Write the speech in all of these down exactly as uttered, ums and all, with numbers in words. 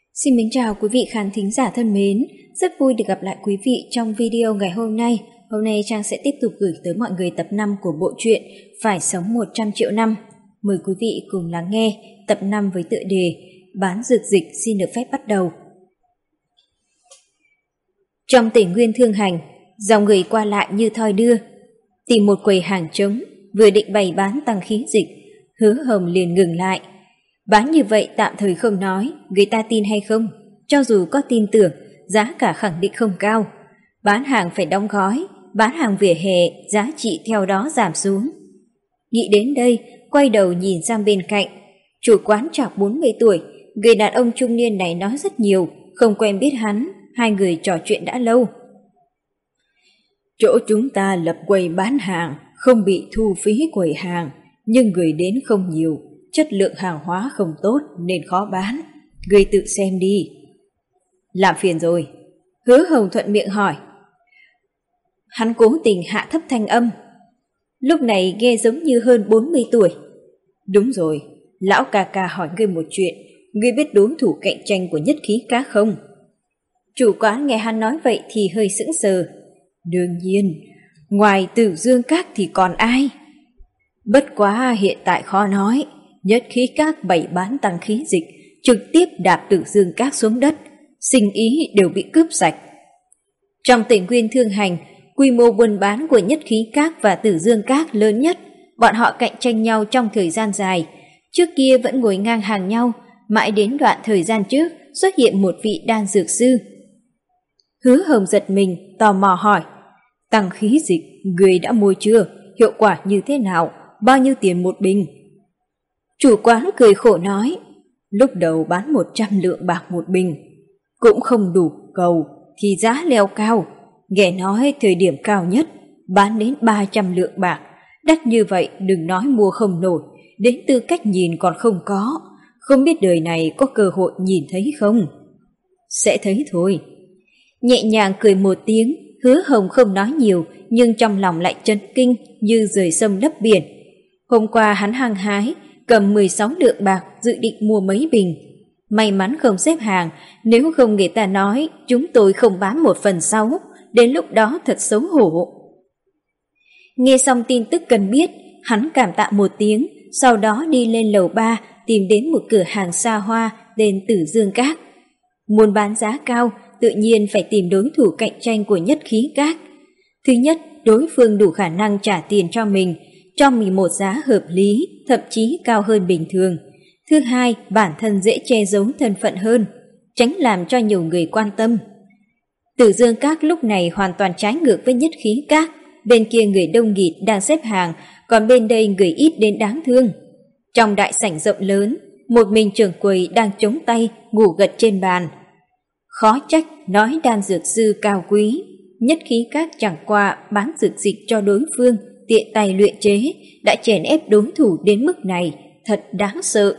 Xin mến chào quý vị khán thính giả thân mến, rất vui được gặp lại quý vị trong video ngày hôm nay. Hôm nay Trang sẽ tiếp tục gửi tới mọi người tập năm của bộ truyện Phải sống một trăm triệu năm. Mời quý vị cùng lắng nghe tập năm với tựa đề Bán dược dịch xin được phép bắt đầu. Trong tỉnh Nguyên Thương Hành, dòng người qua lại như thoi đưa. Tìm một quầy hàng trống, vừa định bày bán tăng khí dịch, Hứa Hồng liền ngừng lại. Bán như vậy tạm thời không nói, người ta tin hay không, cho dù có tin tưởng, giá cả khẳng định không cao. Bán hàng phải đóng gói, bán hàng vỉa hè, giá trị theo đó giảm xuống. Nghĩ đến đây, quay đầu nhìn sang bên cạnh. Chủ quán trạc bốn mươi tuổi, người đàn ông trung niên này nói rất nhiều, không quen biết hắn, hai người trò chuyện đã lâu. Chỗ chúng ta lập quầy bán hàng, không bị thu phí quầy hàng, nhưng người đến không nhiều. Chất lượng hàng hóa không tốt nên khó bán, người tự xem đi. Làm phiền rồi. Hứa Hồng thuận miệng hỏi. Hắn cố tình hạ thấp thanh âm. Lúc này nghe giống như hơn bốn mươi tuổi. Đúng rồi, lão ca ca hỏi ngươi một chuyện, ngươi biết đối thủ cạnh tranh của Nhất Khí Các không? Chủ quán nghe hắn nói vậy thì hơi sững sờ. Đương nhiên, ngoài Tử Dương Các thì còn ai? Bất quá hiện tại khó nói. Nhất Khí Các bày bán tăng khí dịch, trực tiếp đạp Tử Dương Các xuống đất, sinh ý đều bị cướp sạch. Trong tỉnh Nguyên Thương Hành, quy mô buôn bán của Nhất Khí Các và Tử Dương Các lớn nhất, bọn họ cạnh tranh nhau trong thời gian dài. Trước kia vẫn ngồi ngang hàng nhau, mãi đến đoạn thời gian trước xuất hiện một vị đan dược sư. Hứa Hồng giật mình, tò mò hỏi. Tăng khí dịch, người đã mua chưa? Hiệu quả như thế nào? Bao nhiêu tiền một bình? Chủ quán cười khổ nói. Lúc đầu bán một trăm lượng bạc một bình, cũng không đủ cầu thì giá leo cao. Nghe nói thời điểm cao nhất bán đến ba trăm lượng bạc. Đắt như vậy đừng nói mua không nổi, đến tư cách nhìn còn không có. Không biết đời này có cơ hội nhìn thấy không? Sẽ thấy thôi. Nhẹ nhàng cười một tiếng, Hứa Hồng không nói nhiều, nhưng trong lòng lại chấn kinh như rời sông lấp biển. Hôm qua hắn hăng hái cầm mười sáu lượng bạc dự định mua mấy bình. May mắn không xếp hàng, nếu không người ta nói chúng tôi không bán một phần sáu, đến lúc đó thật xấu hổ. Nghe xong tin tức cần biết, hắn cảm tạ một tiếng, sau đó đi lên lầu ba tìm đến một cửa hàng xa hoa tên Tử Dương Các. Muốn bán giá cao, tự nhiên phải tìm đối thủ cạnh tranh của Nhất Khí Các. Thứ nhất, đối phương đủ khả năng trả tiền cho mình, cho mình một giá hợp lý, thậm chí cao hơn bình thường. Thứ hai, bản thân dễ che giấu thân phận hơn, tránh làm cho nhiều người quan tâm. Tử Dương Các lúc này hoàn toàn trái ngược với Nhất Khí Các, bên kia người đông nghịt đang xếp hàng, còn bên đây người ít đến đáng thương. Trong đại sảnh rộng lớn, một mình trưởng quầy đang chống tay ngủ gật trên bàn. Khó trách nói đan dược sư cao quý, Nhất Khí Các chẳng qua bán dược dịch cho đối phương, tiện tay luyện chế, đã chèn ép đối thủ đến mức này, thật đáng sợ.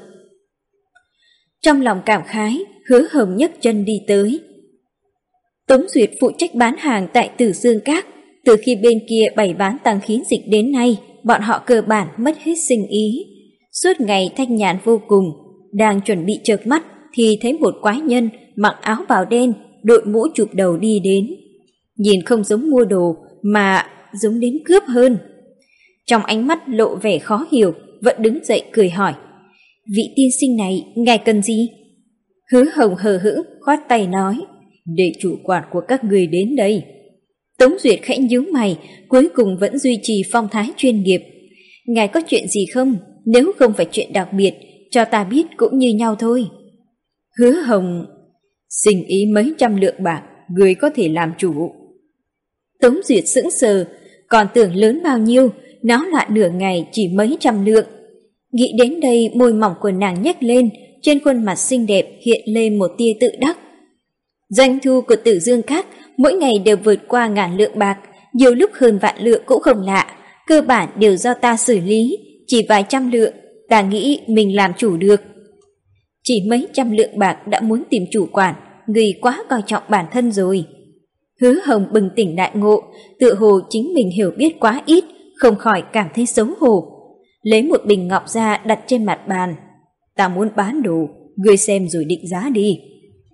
Trong lòng cảm khái, Hứa Hồng nhấc chân đi tới. Tống Duyệt phụ trách bán hàng tại Tử Dương Các, từ khi bên kia bày bán tăng khí dịch đến nay, bọn họ cơ bản mất hết sinh ý. Suốt ngày thanh nhàn vô cùng, đang chuẩn bị chợp mắt thì thấy một quái nhân mặc áo bào đen, đội mũ chụp đầu đi đến. Nhìn không giống mua đồ mà giống đến cướp hơn. Trong ánh mắt lộ vẻ khó hiểu, vẫn đứng dậy cười hỏi. Vị tiên sinh này, ngài cần gì? Hứa Hồng hờ hững, khoát tay nói. Để chủ quản của các người đến đây. Tống Duyệt khẽ nhíu mày, cuối cùng vẫn duy trì phong thái chuyên nghiệp. Ngài có chuyện gì không? Nếu không phải chuyện đặc biệt, cho ta biết cũng như nhau thôi. Hứa Hồng, sinh ý mấy trăm lượng bạc, người có thể làm chủ. Tống Duyệt sững sờ, còn tưởng lớn bao nhiêu, náo loạn nửa ngày chỉ mấy trăm lượng. Nghĩ đến đây, môi mỏng của nàng nhếch lên, trên khuôn mặt xinh đẹp hiện lên một tia tự đắc. Doanh thu của Tử Dương Các mỗi ngày đều vượt qua ngàn lượng bạc, nhiều lúc hơn vạn lượng cũng không lạ, cơ bản đều do ta xử lý, chỉ vài trăm lượng, ta nghĩ mình làm chủ được. Chỉ mấy trăm lượng bạc đã muốn tìm chủ quản, người quá coi trọng bản thân rồi. Hứa Hồng bừng tỉnh đại ngộ, tự hồ chính mình hiểu biết quá ít, không khỏi cảm thấy xấu hổ. Lấy một bình ngọc ra đặt trên mặt bàn. Ta muốn bán đồ, ngươi xem rồi định giá đi.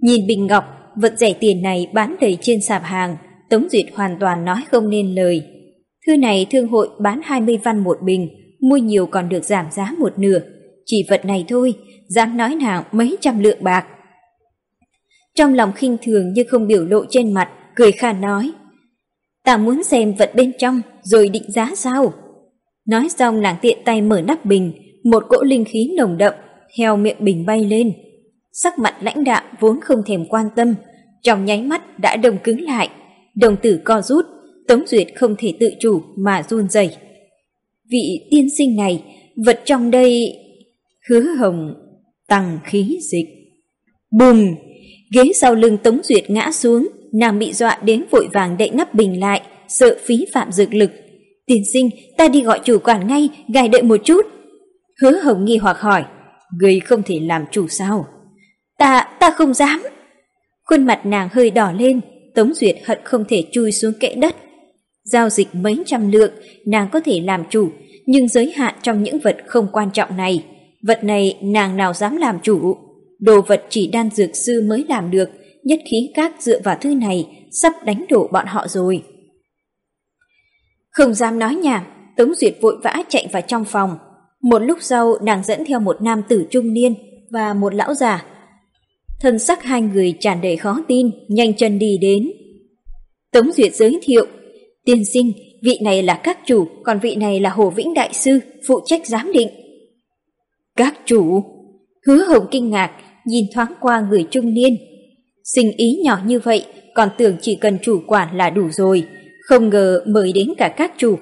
Nhìn bình ngọc, vật rẻ tiền này bán đầy trên sạp hàng, Tống Duyệt hoàn toàn nói không nên lời. Thư này thương hội bán hai mươi văn một bình, mua nhiều còn được giảm giá một nửa. Chỉ vật này thôi, dám nói nào mấy trăm lượng bạc. Trong lòng khinh thường nhưng không biểu lộ trên mặt, cười khan nói: ta muốn xem vật bên trong rồi định giá sao? Nói xong nàng tiện tay mở nắp bình, một cỗ linh khí nồng đậm theo miệng bình bay lên. Sắc mặt lãnh đạm vốn không thèm quan tâm, trong nháy mắt đã đông cứng lại, đồng tử co rút, Tống Duyệt không thể tự chủ mà run rẩy. Vị tiên sinh này, vật trong đây... Hứa Hồng tăng khí dịch. Bùm! Ghế sau lưng Tống Duyệt ngã xuống, nàng bị dọa đến vội vàng đậy nắp bình lại, sợ phí phạm dược lực. Tiên sinh, ta đi gọi chủ quản ngay, ngài đợi một chút. Hứa Hồng nghi hoặc hỏi: người không thể làm chủ sao? Ta, ta không dám. Khuôn mặt nàng hơi đỏ lên, Tống Duyệt hận không thể chui xuống kẽ đất. Giao dịch mấy trăm lượng, nàng có thể làm chủ, nhưng giới hạn trong những vật không quan trọng này. Vật này nàng nào dám làm chủ? Đồ vật chỉ đan dược sư mới làm được, nhất khí các dựa vào thứ này sắp đánh đổ bọn họ rồi. Không dám nói nhảm, Tống Duyệt vội vã chạy vào trong phòng. Một lúc sau nàng dẫn theo một nam tử trung niên và một lão già. Thân sắc hai người tràn đầy khó tin, nhanh chân đi đến. Tống Duyệt giới thiệu: tiên sinh, vị này là các chủ, còn vị này là Hồ Vĩnh đại sư, phụ trách giám định. Các chủ? Hứa Hồng kinh ngạc, nhìn thoáng qua người trung niên. Sinh ý nhỏ như vậy, còn tưởng chỉ cần chủ quản là đủ rồi, không ngờ mời đến cả các chủ.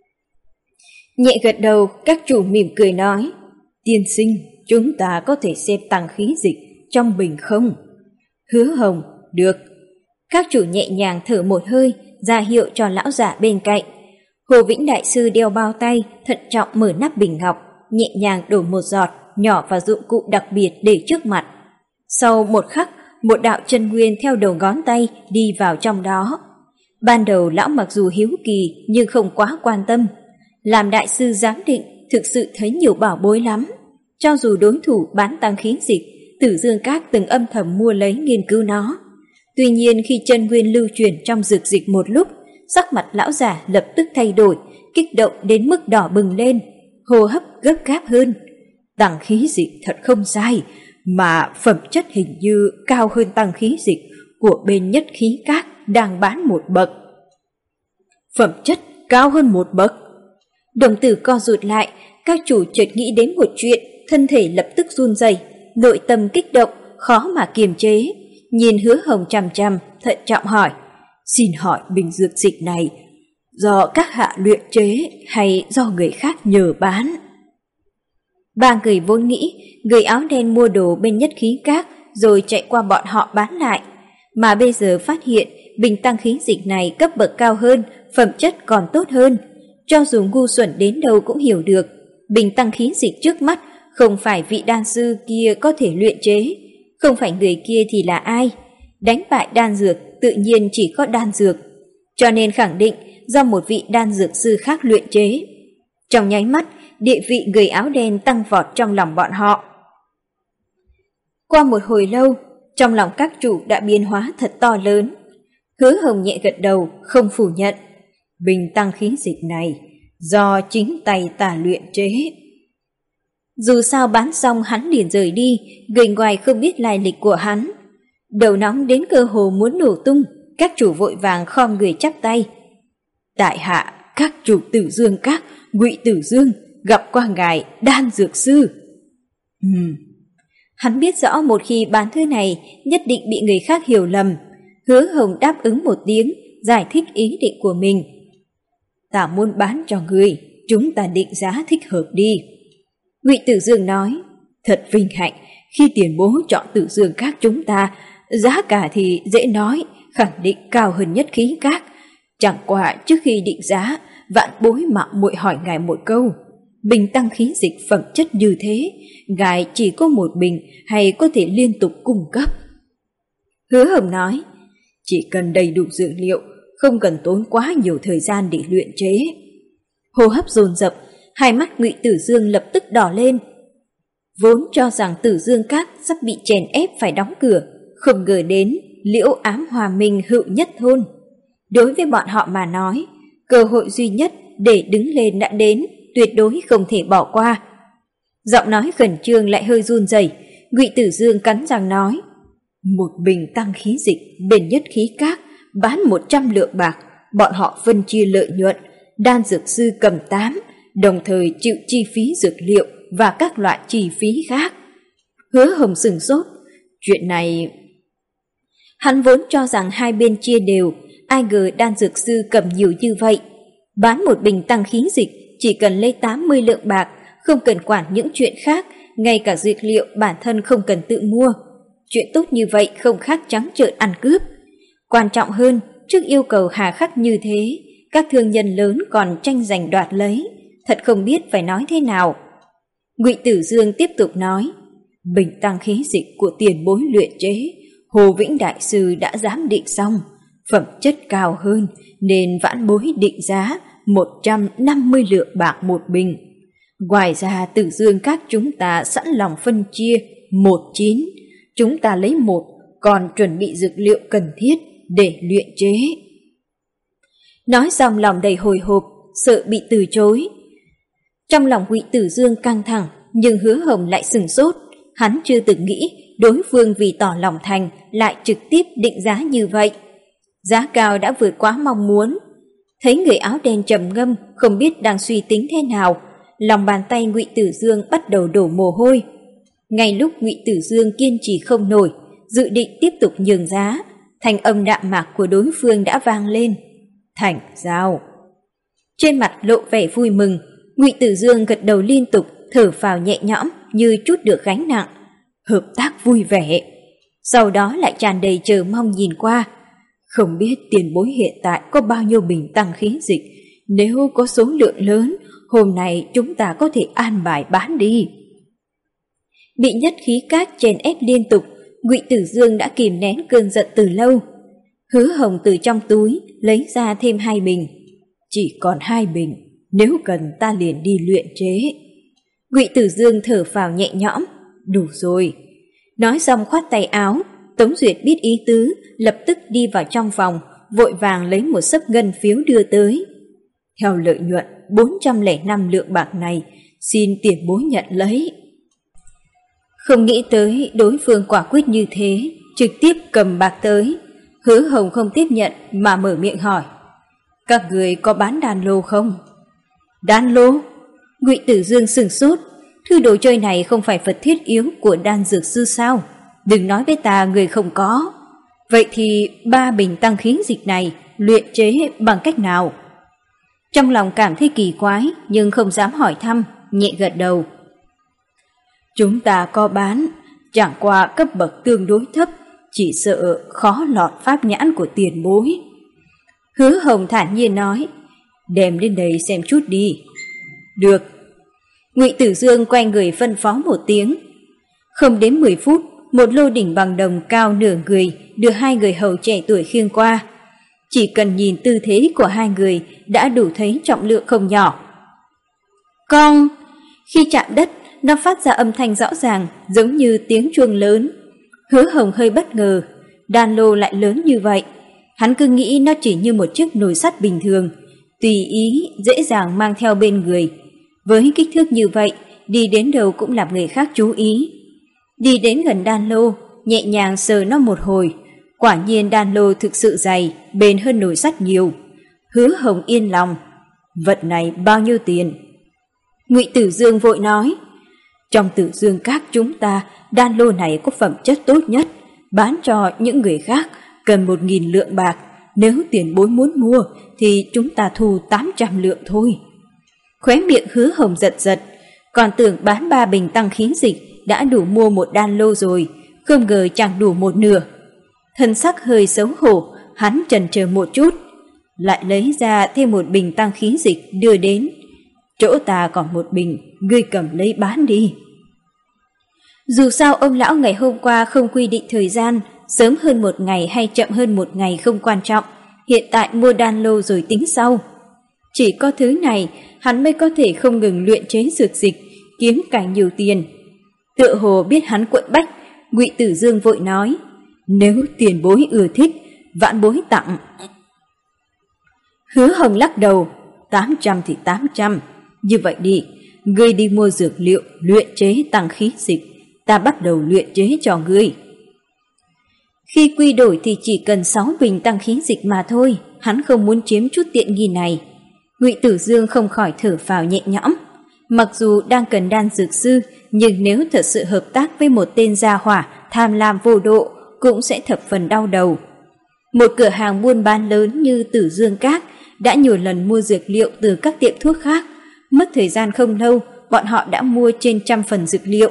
Nhẹ gật đầu, các chủ mỉm cười nói: tiên sinh, chúng ta có thể xem tăng khí dịch trong bình không? Hứa Hồng: được. Các chủ nhẹ nhàng thở một hơi, ra hiệu cho lão giả bên cạnh. Hồ Vĩnh đại sư đeo bao tay, thận trọng mở nắp bình ngọc, nhẹ nhàng đổ một giọt nhỏ vào dụng cụ đặc biệt để trước mặt. Sau một khắc, một đạo chân nguyên theo đầu ngón tay đi vào trong đó. Ban đầu lão mặc dù hiếu kỳ nhưng không quá quan tâm. Làm đại sư giám định thực sự thấy nhiều bảo bối lắm. Cho dù đối thủ bán tăng khí dịch, Tử Dương Các từng âm thầm mua lấy nghiên cứu nó. Tuy nhiên khi chân nguyên lưu truyền trong dược dịch một lúc, sắc mặt lão già lập tức thay đổi, kích động đến mức đỏ bừng lên, hô hấp gấp gáp hơn. Tăng khí dịch thật không sai, mà phẩm chất hình như cao hơn tăng khí dịch của bên Nhất Khí Các đang bán một bậc. Phẩm chất cao hơn một bậc? Đồng tử co rụt lại, các chủ chợt nghĩ đến một chuyện, thân thể lập tức run rẩy, nội tâm kích động, khó mà kiềm chế. Nhìn Hứa Hồng chằm chằm, thận trọng hỏi: xin hỏi bình dược dịch này do các hạ luyện chế hay do người khác nhờ bán? Ba người vốn nghĩ người áo đen mua đồ bên Nhất Khí Các rồi chạy qua bọn họ bán lại, mà bây giờ phát hiện bình tăng khí dịch này cấp bậc cao hơn, phẩm chất còn tốt hơn. Cho dù ngu xuẩn đến đâu cũng hiểu được, bình tăng khí dịch trước mắt không phải vị đan sư kia có thể luyện chế, không phải người kia thì là ai? Đánh bại đan dược tự nhiên chỉ có đan dược, cho nên khẳng định do một vị đan dược sư khác luyện chế. Trong nháy mắt, địa vị người áo đen tăng vọt trong lòng bọn họ. Qua một hồi lâu, trong lòng các chủ đã biến hóa thật to lớn. Hứa Hồng nhẹ gật đầu, không phủ nhận. Bình tăng khí dịch này do chính tay ta luyện chế. Dù sao bán xong hắn liền rời đi, người ngoài không biết lai lịch của hắn. Đầu nóng đến cơ hồ muốn nổ tung, các chủ vội vàng khom người chắp tay. Tại hạ các chủ Tử Dương Các, Ngụy Tử Dương, gặp qua ngài đan dược sư. Ừm. Hắn biết rõ một khi bán thứ này nhất định bị người khác hiểu lầm. Hứa Hồng đáp ứng một tiếng, giải thích ý định của mình. Ta muốn bán cho người, chúng ta định giá thích hợp đi. Ngụy Tử Dương nói, thật vinh hạnh khi tiền bối chọn Tử Dương Các chúng ta, giá cả thì dễ nói, khẳng định cao hơn Nhất Khí Các. Chẳng qua trước khi định giá, vạn bối mạo muội hỏi ngài một câu. Bình tăng khí dịch phẩm chất như thế, ngài chỉ có một bình hay có thể liên tục cung cấp? Hứa Hồng nói, chỉ cần đầy đủ dược liệu, không cần tốn quá nhiều thời gian để luyện chế. Hô hấp dồn dập, hai mắt Ngụy Tử Dương lập tức đỏ lên. Vốn cho rằng Tử Dương Các sắp bị chèn ép phải đóng cửa, không ngờ đến Liễu Ám Hòa Minh Hữu Nhất Thôn. Đối với bọn họ mà nói, cơ hội duy nhất để đứng lên đã đến, tuyệt đối không thể bỏ qua. Giọng nói khẩn trương lại hơi run rẩy, Ngụy Tử Dương cắn răng nói: một bình tăng khí dịch bên Nhất Khí Các bán một trăm lượng bạc, bọn họ phân chia lợi nhuận, đan dược sư cầm tám, đồng thời chịu chi phí dược liệu và các loại chi phí khác. Hứa Hồng sửng sốt, chuyện này... Hắn vốn cho rằng hai bên chia đều, ai ngờ đan dược sư cầm nhiều như vậy. Bán một bình tăng khí dịch chỉ cần lấy tám mươi lượng bạc, không cần quản những chuyện khác, ngay cả dược liệu bản thân không cần tự mua. Chuyện tốt như vậy không khác trắng trợn ăn cướp. Quan trọng hơn, trước yêu cầu hà khắc như thế, các thương nhân lớn còn tranh giành đoạt lấy, thật không biết phải nói thế nào. Ngụy Tử Dương tiếp tục nói: bình tăng khí dịch của tiền bối luyện chế, Hồ Vĩnh Đại Sư đã giám định xong, phẩm chất cao hơn nên vãn bối định giá một trăm năm mươi lượng bạc một bình. Ngoài ra Tử Dương Các chúng ta sẵn lòng phân chia một chín, chúng ta lấy một, còn chuẩn bị dược liệu cần thiết để luyện chế. Nói xong lòng đầy hồi hộp, sợ bị từ chối. Trong lòng Ngụy Tử Dương căng thẳng, nhưng Hứa Hồng lại sửng sốt. Hắn chưa từng nghĩ đối phương vì tỏ lòng thành lại trực tiếp định giá như vậy. Giá cao đã vượt quá mong muốn. Thấy người áo đen trầm ngâm, không biết đang suy tính thế nào, lòng bàn tay Ngụy Tử Dương bắt đầu đổ mồ hôi. Ngay lúc Ngụy Tử Dương kiên trì không nổi, dự định tiếp tục nhường giá, thanh âm đạm mạc của đối phương đã vang lên: thành giao. Trên mặt lộ vẻ vui mừng, Ngụy Tử Dương gật đầu liên tục, thở phào nhẹ nhõm như trút được gánh nặng. Hợp tác vui vẻ. Sau đó lại tràn đầy chờ mong nhìn qua. Không biết tiền bối hiện tại có bao nhiêu bình tăng khí dịch, nếu có số lượng lớn, hôm nay chúng ta có thể an bài bán đi. Bị Nhất Khí Các chèn ép liên tục, Ngụy Tử Dương đã kìm nén cơn giận từ lâu. Hứa Hồng từ trong túi lấy ra thêm hai bình. Chỉ còn hai bình, nếu cần ta liền đi luyện chế. Ngụy Tử Dương thở phào nhẹ nhõm, đủ rồi. Nói xong khoát tay áo. Tống Duyệt biết ý tứ, lập tức đi vào trong phòng, vội vàng lấy một xấp ngân phiếu đưa tới. Theo lợi nhuận bốn trăm lẻ năm lượng bạc này, xin tiền bối nhận lấy. Không nghĩ tới đối phương quả quyết như thế, trực tiếp cầm bạc tới. Hứa Hồng không tiếp nhận mà mở miệng hỏi: các người có bán đan lô không? Đan lô? Ngụy Tử Dương sửng sốt. Thứ đồ chơi này không phải vật thiết yếu của đan dược sư sao? Đừng nói với ta người không có. Vậy thì ba bình tăng khí dịch này luyện chế bằng cách nào? Trong lòng cảm thấy kỳ quái nhưng không dám hỏi thăm, nhẹ gật đầu. Chúng ta có bán, chẳng qua cấp bậc tương đối thấp, chỉ sợ khó lọt pháp nhãn của tiền bối. Hứa Hồng thản nhiên nói: đem lên đây xem chút đi. Được. Ngụy Tử Dương quay người phân phó một tiếng. Không đến mười phút, một lô đỉnh bằng đồng cao nửa người được hai người hầu trẻ tuổi khiêng qua. Chỉ cần nhìn tư thế của hai người đã đủ thấy trọng lượng không nhỏ. Con! Khi chạm đất, nó phát ra âm thanh rõ ràng, giống như tiếng chuông lớn. Hứa Hồng hơi bất ngờ, đan lô lại lớn như vậy. Hắn cứ nghĩ nó chỉ như một chiếc nồi sắt bình thường, tùy ý, dễ dàng mang theo bên người. Với kích thước như vậy, đi đến đâu cũng làm người khác chú ý. Đi đến gần đan lô, nhẹ nhàng sờ nó một hồi. Quả nhiên đan lô thực sự dày, bền hơn nồi sắt nhiều. Hứa Hồng yên lòng. Vật này bao nhiêu tiền? Ngụy Tử Dương vội nói: trong Tử Dương Các chúng ta, đan lô này có phẩm chất tốt nhất, bán cho những người khác cần một nghìn lượng bạc. Nếu tiền bối muốn mua thì chúng ta thu tám trăm lượng thôi. Khóe miệng Hứa Hồng giật giật, còn tưởng bán ba bình tăng khí dịch đã đủ mua một đan lô rồi, không ngờ chẳng đủ một nửa. Thân sắc hơi xấu hổ, hắn chần chờ một chút, lại lấy ra thêm một bình tăng khí dịch đưa đến. Chỗ ta còn một bình, ngươi cầm lấy bán đi. Dù sao ông lão ngày hôm qua không quy định thời gian, sớm hơn một ngày hay chậm hơn một ngày không quan trọng, hiện tại mua đan lô rồi tính sau. Chỉ có thứ này, hắn mới có thể không ngừng luyện chế dược dịch, kiếm càng nhiều tiền. Tựa hồ biết hắn quậy bách, Ngụy Tử Dương vội nói: Nếu tiền bối ưa thích, vãn bối tặng. Hứa Hồng lắc đầu, tám trăm thì tám trăm. Như vậy đi, ngươi đi mua dược liệu luyện chế tăng khí dịch, ta bắt đầu luyện chế cho ngươi. Khi quy đổi thì chỉ cần sáu bình tăng khí dịch mà thôi, hắn không muốn chiếm chút tiện nghi này. Ngụy Tử Dương không khỏi thở phào nhẹ nhõm. Mặc dù đang cần đan dược sư, nhưng nếu thật sự hợp tác với một tên gia hỏa tham lam vô độ, cũng sẽ thập phần đau đầu. Một cửa hàng buôn bán lớn như Tử Dương Các đã nhiều lần mua dược liệu từ các tiệm thuốc khác. Mất thời gian không lâu, bọn họ đã mua trên trăm phần dược liệu.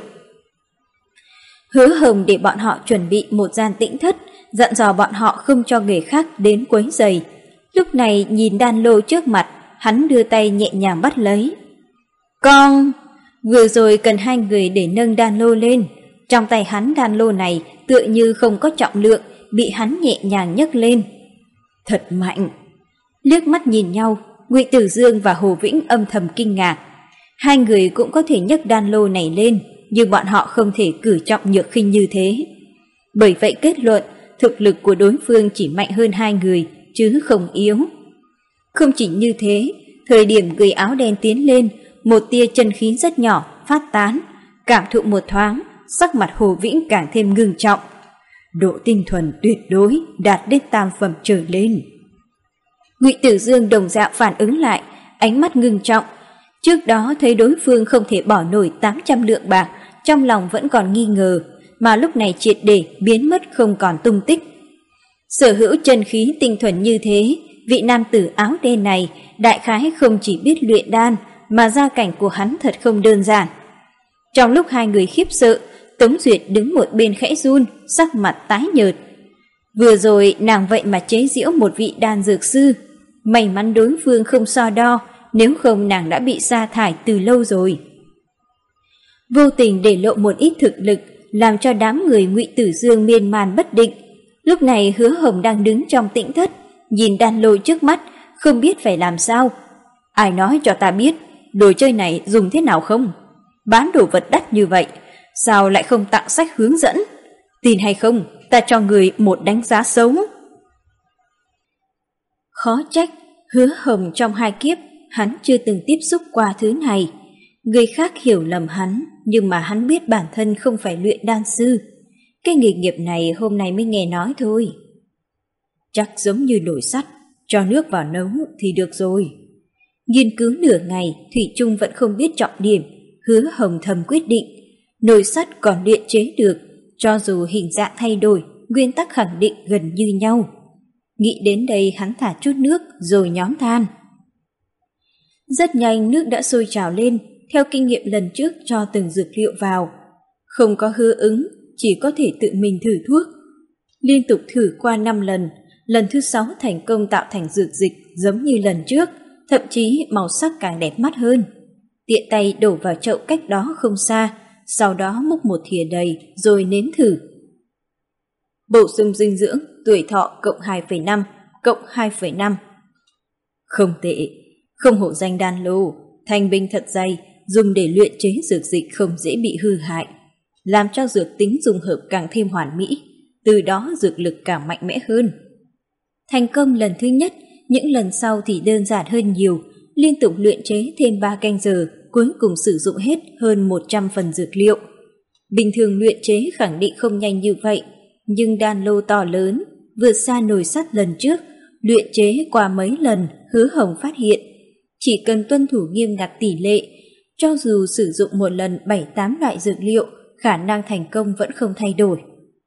Hứa Hồng để bọn họ chuẩn bị một gian tĩnh thất, dặn dò bọn họ không cho người khác đến quấy rầy. Lúc này nhìn đan lô trước mặt, hắn đưa tay nhẹ nhàng bắt lấy. Con! Vừa rồi cần hai người để nâng đan lô lên. Trong tay hắn đan lô này tựa như không có trọng lượng, bị hắn nhẹ nhàng nhấc lên. Thật mạnh! Liếc mắt nhìn nhau, Ngụy Tử Dương và Hồ Vĩnh âm thầm kinh ngạc. Hai người cũng có thể nhấc đan lô này lên, nhưng bọn họ không thể cử trọng nhược khinh như thế. Bởi vậy kết luận, thực lực của đối phương chỉ mạnh hơn hai người, chứ không yếu. Không chỉ như thế, thời điểm người áo đen tiến lên, một tia chân khí rất nhỏ phát tán, cảm thụ một thoáng, sắc mặt Hồ Vĩnh càng thêm ngưng trọng. Độ tinh thuần tuyệt đối đạt đến tam phẩm trở lên. Ngụy Tử Dương đồng dạng phản ứng lại, ánh mắt ngưng trọng. Trước đó thấy đối phương không thể bỏ nổi tám trăm lượng bạc, trong lòng vẫn còn nghi ngờ, mà lúc này triệt để biến mất không còn tung tích. Sở hữu chân khí tinh thuần như thế, vị nam tử áo đen này đại khái không chỉ biết luyện đan, mà gia cảnh của hắn thật không đơn giản. Trong lúc hai người khiếp sợ, Tống Duyệt đứng một bên khẽ run, sắc mặt tái nhợt. Vừa rồi nàng vậy mà chế giễu một vị đan dược sư, may mắn đối phương không so đo, nếu không nàng đã bị sa thải từ lâu rồi. Vô tình để lộ một ít thực lực, làm cho đám người Ngụy Tử Dương miên man bất định. Lúc này Hứa Hồng đang đứng trong tĩnh thất, nhìn đan lô trước mắt, không biết phải làm sao. Ai nói cho ta biết, đồ chơi này dùng thế nào không? Bán đồ vật đắt như vậy, sao lại không tặng sách hướng dẫn? Tin hay không, ta cho người một đánh giá xấu. Khó trách, Hứa Hồng trong hai kiếp, hắn chưa từng tiếp xúc qua thứ này. Người khác hiểu lầm hắn, nhưng mà hắn biết bản thân không phải luyện đan sư. Cái nghề nghiệp này hôm nay mới nghe nói thôi. Chắc giống như nồi sắt, cho nước vào nấu thì được rồi. Nghiên cứu nửa ngày, Thủy Chung vẫn không biết trọng điểm. Hứa Hồng thầm quyết định, nồi sắt còn luyện chế được, cho dù hình dạng thay đổi, nguyên tắc khẳng định gần như nhau. Nghĩ đến đây hắn thả chút nước rồi nhóm than. Rất nhanh nước đã sôi trào lên, theo kinh nghiệm lần trước cho từng dược liệu vào. Không có hư ứng, chỉ có thể tự mình thử thuốc. Liên tục thử qua năm lần, lần thứ sáu thành công tạo thành dược dịch giống như lần trước, thậm chí màu sắc càng đẹp mắt hơn. Tiện tay đổ vào chậu cách đó không xa, sau đó múc một thìa đầy rồi nếm thử. Bổ sung dinh dưỡng, tuổi thọ cộng hai phẩy năm, cộng hai phẩy năm. Không tệ, không hổ danh đan lô, thành binh thật dày, dùng để luyện chế dược dịch không dễ bị hư hại, làm cho dược tính dùng hợp càng thêm hoàn mỹ, từ đó dược lực càng mạnh mẽ hơn. Thành công lần thứ nhất, những lần sau thì đơn giản hơn nhiều, liên tục luyện chế thêm ba canh giờ, cuối cùng sử dụng hết hơn một trăm phần dược liệu. Bình thường luyện chế khẳng định không nhanh như vậy, nhưng đan lô to lớn, vượt xa nồi sắt lần trước, luyện chế qua mấy lần, Hứa Hồng phát hiện. Chỉ cần tuân thủ nghiêm ngặt tỷ lệ, cho dù sử dụng một lần bảy tám loại dược liệu, khả năng thành công vẫn không thay đổi.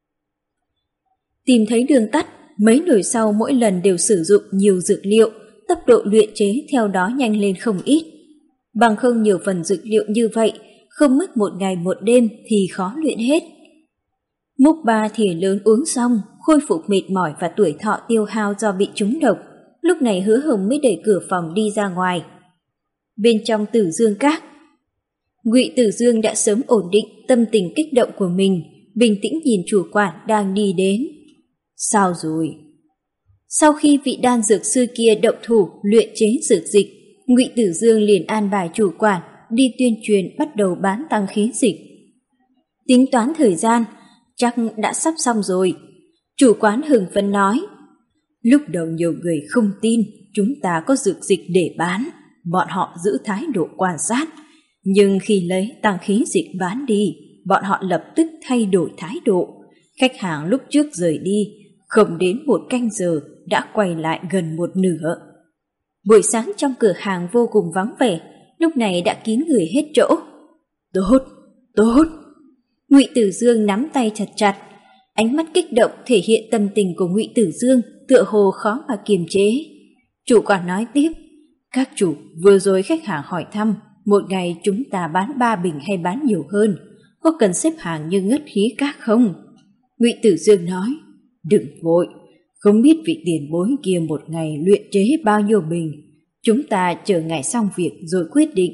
Tìm thấy đường tắt, mấy nồi sau mỗi lần đều sử dụng nhiều dược liệu, tốc độ luyện chế theo đó nhanh lên không ít. Bằng không nhiều phần dược liệu như vậy, không mất một ngày một đêm thì khó luyện hết. Múc ba thìa lớn uống xong, khôi phục mệt mỏi và tuổi thọ tiêu hao do bị trúng độc. Lúc này Hứa Hồng mới đẩy cửa phòng đi ra ngoài. Bên trong Tử Dương Các, Ngụy Tử Dương đã sớm ổn định tâm tình kích động của mình, bình tĩnh nhìn chủ quản đang đi đến. Sao rồi? Sau khi vị đan dược sư kia động thủ luyện chế dược dịch, Ngụy Tử Dương liền an bài chủ quản đi tuyên truyền bắt đầu bán tăng khí dịch. Tính toán thời gian, chắc đã sắp xong rồi. Chủ quán hưng phấn nói, lúc đầu nhiều người không tin chúng ta có dược dịch để bán, bọn họ giữ thái độ quan sát. Nhưng khi lấy tăng khí dịch bán đi, bọn họ lập tức thay đổi thái độ. Khách hàng lúc trước rời đi, không đến một canh giờ đã quay lại gần một nửa. Buổi sáng trong cửa hàng vô cùng vắng vẻ, lúc này đã kín người hết chỗ. Tốt, tốt. Ngụy Tử Dương nắm tay chặt chặt, ánh mắt kích động thể hiện tâm tình của Ngụy Tử Dương tựa hồ khó mà kiềm chế. Chủ quán nói tiếp, các chủ, vừa rồi khách hàng hỏi thăm, một ngày chúng ta bán ba bình hay bán nhiều hơn, có cần xếp hàng như ngất khí các không? Ngụy Tử Dương nói, đừng vội, không biết vị tiền bối kia một ngày luyện chế bao nhiêu bình, chúng ta chờ ngày xong việc rồi quyết định.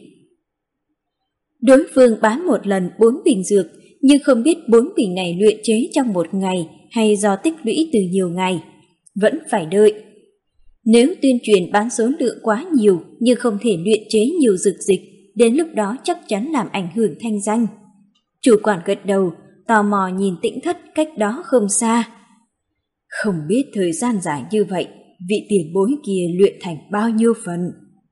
Đối phương bán một lần bốn bình dược, nhưng không biết bốn bình này luyện chế trong một ngày hay do tích lũy từ nhiều ngày, vẫn phải đợi. Nếu tuyên truyền bán số lượng quá nhiều nhưng không thể luyện chế nhiều dược dịch, đến lúc đó chắc chắn làm ảnh hưởng thanh danh. Chủ quản gật đầu, tò mò nhìn Tĩnh Thất cách đó không xa. Không biết thời gian dài như vậy, vị tiền bối kia luyện thành bao nhiêu phần?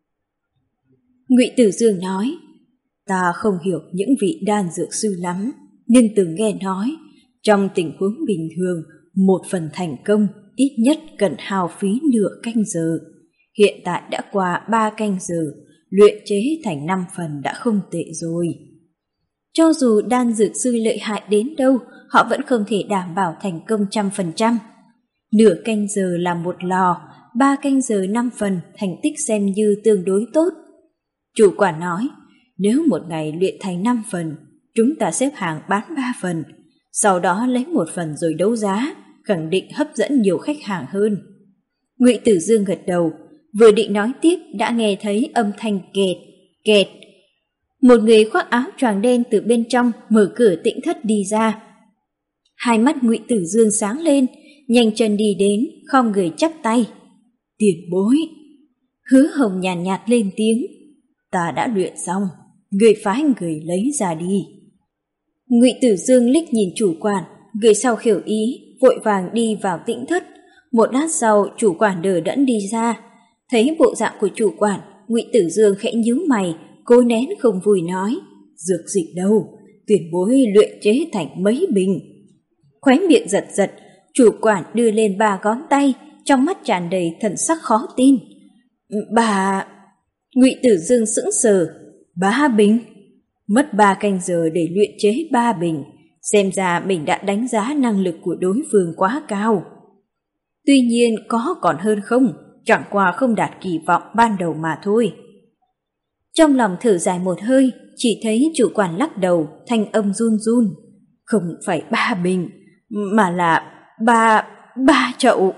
Ngụy Tử Dương nói, ta không hiểu những vị đan dược sư lắm, nhưng từng nghe nói, trong tình huống bình thường, một phần thành công ít nhất cần hao phí nửa canh giờ. Hiện tại đã qua ba canh giờ, luyện chế thành năm phần đã không tệ rồi. Cho dù đan dược sư lợi hại đến đâu, họ vẫn không thể đảm bảo thành công trăm phần trăm. Nửa canh giờ là một lò, ba canh giờ năm phần, thành tích xem như tương đối tốt. Chủ quản nói, nếu một ngày luyện thành năm phần, chúng ta xếp hàng bán ba phần, sau đó lấy một phần rồi đấu giá, khẳng định hấp dẫn nhiều khách hàng hơn. Ngụy Tử Dương gật đầu, vừa định nói tiếp đã nghe thấy âm thanh kẹt, kẹt. Một người khoác áo choàng đen từ bên trong mở cửa Tĩnh Thất đi ra. Hai mắt Ngụy Tử Dương sáng lên, nhanh chân đi đến, khom người chắp tay. Tiền bối. Hứa Hồng nhàn nhạt, nhạt lên tiếng, ta đã luyện xong, người phái người lấy ra đi. Ngụy Tử Dương liếc nhìn chủ quản, người sau hiểu ý, vội vàng đi vào Tĩnh Thất. Một lát sau, chủ quản đờ đẫn đi ra. Thấy bộ dạng của chủ quản, Ngụy Tử Dương khẽ nhíu mày, cố nén không vui nói, dược dịch đâu, tiền bối luyện chế thành mấy bình. Khóe miệng giật giật, chủ quản đưa lên ba ngón tay, trong mắt tràn đầy thần sắc khó tin. Bà... Ngụy Tử Dương sững sờ, ba bình? Mất ba canh giờ để luyện chế ba bình, xem ra mình đã đánh giá năng lực của đối phương quá cao. Tuy nhiên có còn hơn không, chẳng qua không đạt kỳ vọng ban đầu mà thôi. Trong lòng thở dài một hơi, chỉ thấy chủ quản lắc đầu, thanh âm run run. Không phải ba bình, mà là ba... ba chậu.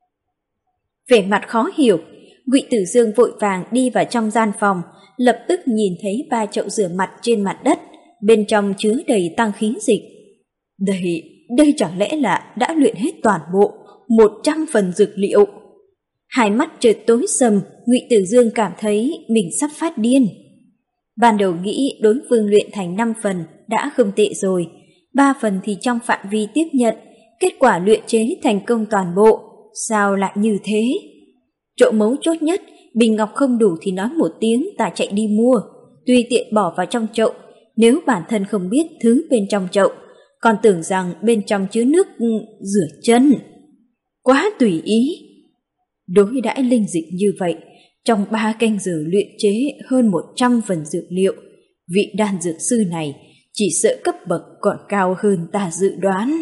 Vẻ mặt khó hiểu, Ngụy Tử Dương vội vàng đi vào trong gian phòng, lập tức nhìn thấy ba chậu rửa mặt trên mặt đất, bên trong chứa đầy tăng khí dịch. Đây, đây chẳng lẽ là đã luyện hết toàn bộ, một trăm phần dược liệu. Hai mắt chợt tối sầm, Ngụy Tử Dương cảm thấy mình sắp phát điên. Ban đầu nghĩ đối phương luyện thành năm phần đã không tệ rồi, ba phần thì trong phạm vi tiếp nhận, kết quả luyện chế thành công toàn bộ, sao lại như thế? Chỗ mấu chốt nhất, bình ngọc không đủ thì nói một tiếng ta chạy đi mua, tùy tiện bỏ vào trong chậu, nếu bản thân không biết thứ bên trong chậu, còn tưởng rằng bên trong chứa nước rửa chân. Quá tùy ý. Đối đãi linh dịch như vậy, trong ba canh giờ luyện chế hơn một trăm phần dược liệu, vị đan dược sư này chỉ sợ cấp bậc còn cao hơn ta dự đoán.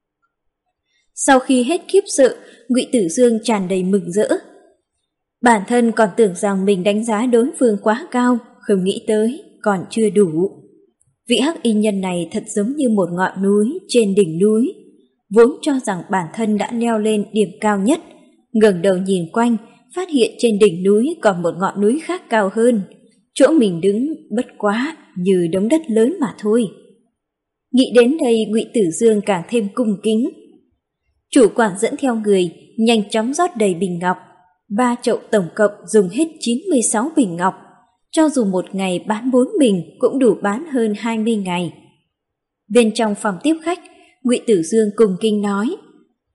Sau khi hết khiếp sợ, Ngụy Tử Dương tràn đầy mừng rỡ. Bản thân còn tưởng rằng mình đánh giá đối phương quá cao, không nghĩ tới còn chưa đủ. Vị hắc y nhân này thật giống như một ngọn núi trên đỉnh núi, vốn cho rằng bản thân đã leo lên điểm cao nhất, ngẩng đầu nhìn quanh, phát hiện trên đỉnh núi còn một ngọn núi khác cao hơn, chỗ mình đứng bất quá như đống đất lớn mà thôi. Nghĩ đến đây, Ngụy Tử Dương càng thêm cung kính. Chủ quản dẫn theo người, nhanh chóng rót đầy bình ngọc. Ba chậu tổng cộng dùng hết chín mươi sáu bình ngọc, cho dù một ngày bán bốn bình cũng đủ bán hơn hai mươi ngày. Bên trong phòng tiếp khách, Ngụy Tử Dương cùng kinh nói,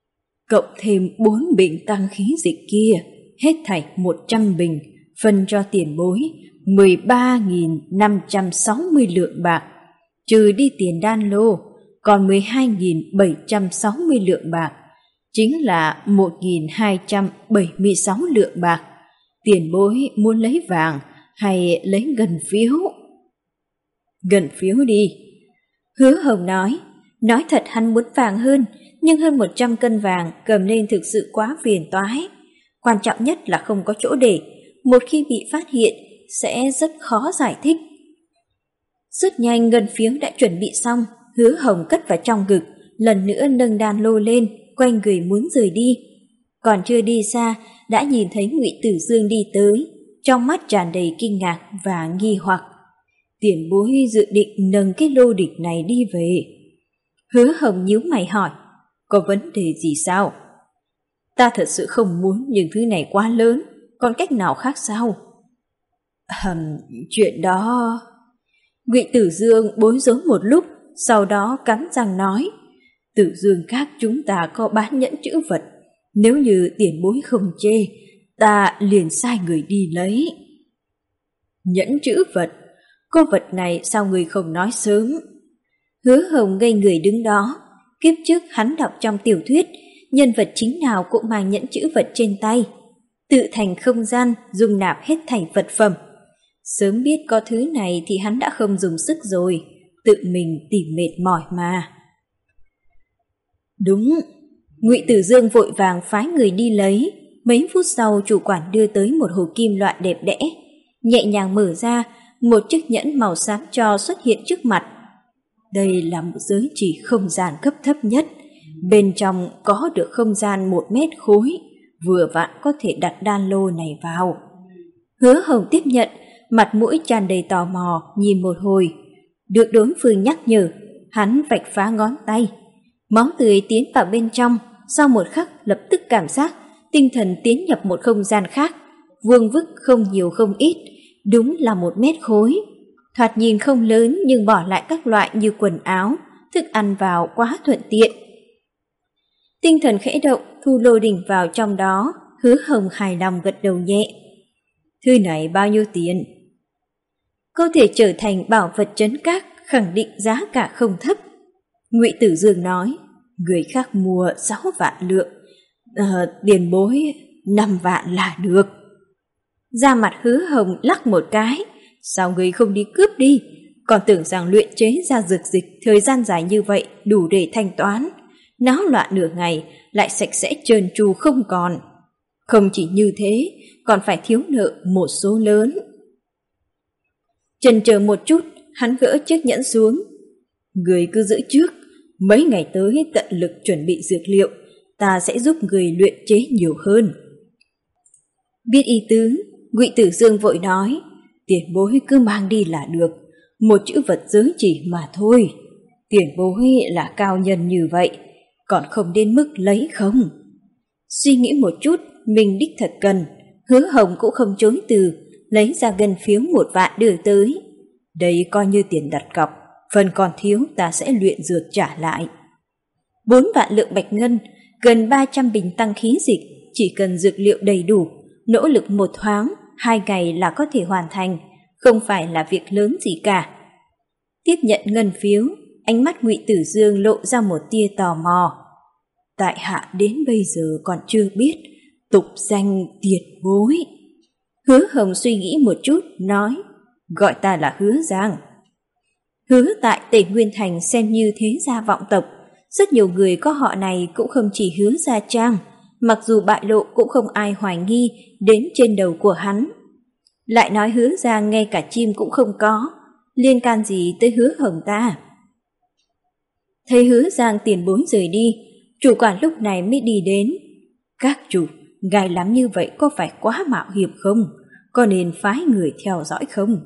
cộng thêm bốn bình tăng khí dịch kia, hết thảy một trăm bình, phân cho tiền bối mười ba nghìn năm trăm sáu mươi lượng bạc, trừ đi tiền đan lô, còn mười hai nghìn bảy trăm sáu mươi lượng bạc, chính là một nghìn hai trăm bảy mươi sáu lượng bạc. Tiền bối muốn lấy vàng hay lấy ngân phiếu? Ngân phiếu đi. Hứa Hồng nói, nói thật hắn muốn vàng hơn, nhưng hơn một trăm cân vàng cầm lên thực sự quá phiền toái. Quan trọng nhất là không có chỗ để, một khi bị phát hiện sẽ rất khó giải thích. Rất nhanh ngân phiếu đã chuẩn bị xong, Hứa Hồng cất vào trong ngực, lần nữa nâng đan lô lên, quay người muốn rời đi. Còn chưa đi xa, đã nhìn thấy Ngụy Tử Dương đi tới, trong mắt tràn đầy kinh ngạc và nghi hoặc. Tiền bối dự định nâng cái lô địch này đi về. Hứa Hồng nhíu mày hỏi, có vấn đề gì sao? Ta thật sự không muốn, nhưng thứ này quá lớn, còn cách nào khác sao? Hừm, chuyện đó... Ngụy Tử Dương bối rối một lúc, sau đó cắn răng nói, Tử Dương các chúng ta có bán nhẫn chữ vật, nếu như tiền bối không chê, ta liền sai người đi lấy. Nhẫn chữ vật? Cô vật này sao người không nói sớm? Hứa Hồng ngây người đứng đó. Kiếp trước hắn đọc trong tiểu thuyết, nhân vật chính nào cũng mang nhẫn chữ vật trên tay, tự thành không gian dung nạp hết thảy vật phẩm. Sớm biết có thứ này thì hắn đã không dùng sức rồi, tự mình tìm mệt mỏi mà. Đúng. Ngụy Tử Dương vội vàng phái người đi lấy. Mấy phút sau chủ quản đưa tới một hồ kim loại đẹp đẽ, nhẹ nhàng mở ra, một chiếc nhẫn màu xám tro xuất hiện trước mặt. Đây là một giới chỉ không gian cấp thấp nhất, bên trong có được không gian một mét khối, vừa vặn có thể đặt đan lô này vào. Hứa Hồng tiếp nhận, mặt mũi tràn đầy tò mò nhìn một hồi. Được đối phương nhắc nhở, hắn vạch phá ngón tay, máu tươi tiến vào bên trong. Sau một khắc lập tức cảm giác tinh thần tiến nhập một không gian khác, vuông vức không nhiều không ít, đúng là một mét khối. Thoạt nhìn không lớn nhưng bỏ lại các loại như quần áo, thức ăn vào quá thuận tiện. Tinh thần khẽ động, thu lô đỉnh vào trong đó. Hứa Hồng hài lòng gật đầu nhẹ. Thư này bao nhiêu tiền? Có thể trở thành bảo vật trấn các, khẳng định giá cả không thấp. Ngụy Tử Dương nói, người khác mua sáu vạn lượng, à, tiền bối năm vạn là được. Da mặt Hứa Hồng lắc một cái, sao người không đi cướp đi, còn tưởng rằng luyện chế ra dược dịch thời gian dài như vậy đủ để thanh toán, náo loạn nửa ngày lại sạch sẽ trơn tru không còn. Không chỉ như thế, còn phải thiếu nợ một số lớn. Chần chờ một chút, hắn gỡ chiếc nhẫn xuống. Người cứ giữ trước, mấy ngày tới tận lực chuẩn bị dược liệu, ta sẽ giúp người luyện chế nhiều hơn. Biết ý tứ, Ngụy Tử Dương vội nói, tiền bối cứ mang đi là được, một chữ vật giới chỉ mà thôi. Tiền bối là cao nhân như vậy, còn không đến mức lấy không? Suy nghĩ một chút, mình đích thật cần. Hứa Hồng cũng không chối từ, lấy ra ngân phiếu một vạn đưa tới. Đây coi như tiền đặt cọc, phần còn thiếu ta sẽ luyện dược trả lại. Bốn vạn lượng bạch ngân, gần ba trăm bình tăng khí dịch, chỉ cần dược liệu đầy đủ, nỗ lực một thoáng, hai ngày là có thể hoàn thành, không phải là việc lớn gì cả. Tiếp nhận ngân phiếu, ánh mắt Ngụy Tử Dương lộ ra một tia tò mò. Tại hạ đến bây giờ còn chưa biết tục danh tiền bối. Hứa Hồng suy nghĩ một chút, nói, gọi ta là Hứa Giang. Hứa tại Tề Nguyên Thành xem như thế gia vọng tộc, rất nhiều người có họ này cũng không chỉ Hứa Gia Trang, mặc dù bại lộ cũng không ai hoài nghi đến trên đầu của hắn. Lại nói Hứa Giang ngay cả chim cũng không có, liên can gì tới Hứa Hồng ta? Thấy Hứa Giang tiền bối rời đi, chủ quản lúc này mới đi đến. Các chủ, ngài lắm như vậy có phải quá mạo hiểm không? Có nên phái người theo dõi không?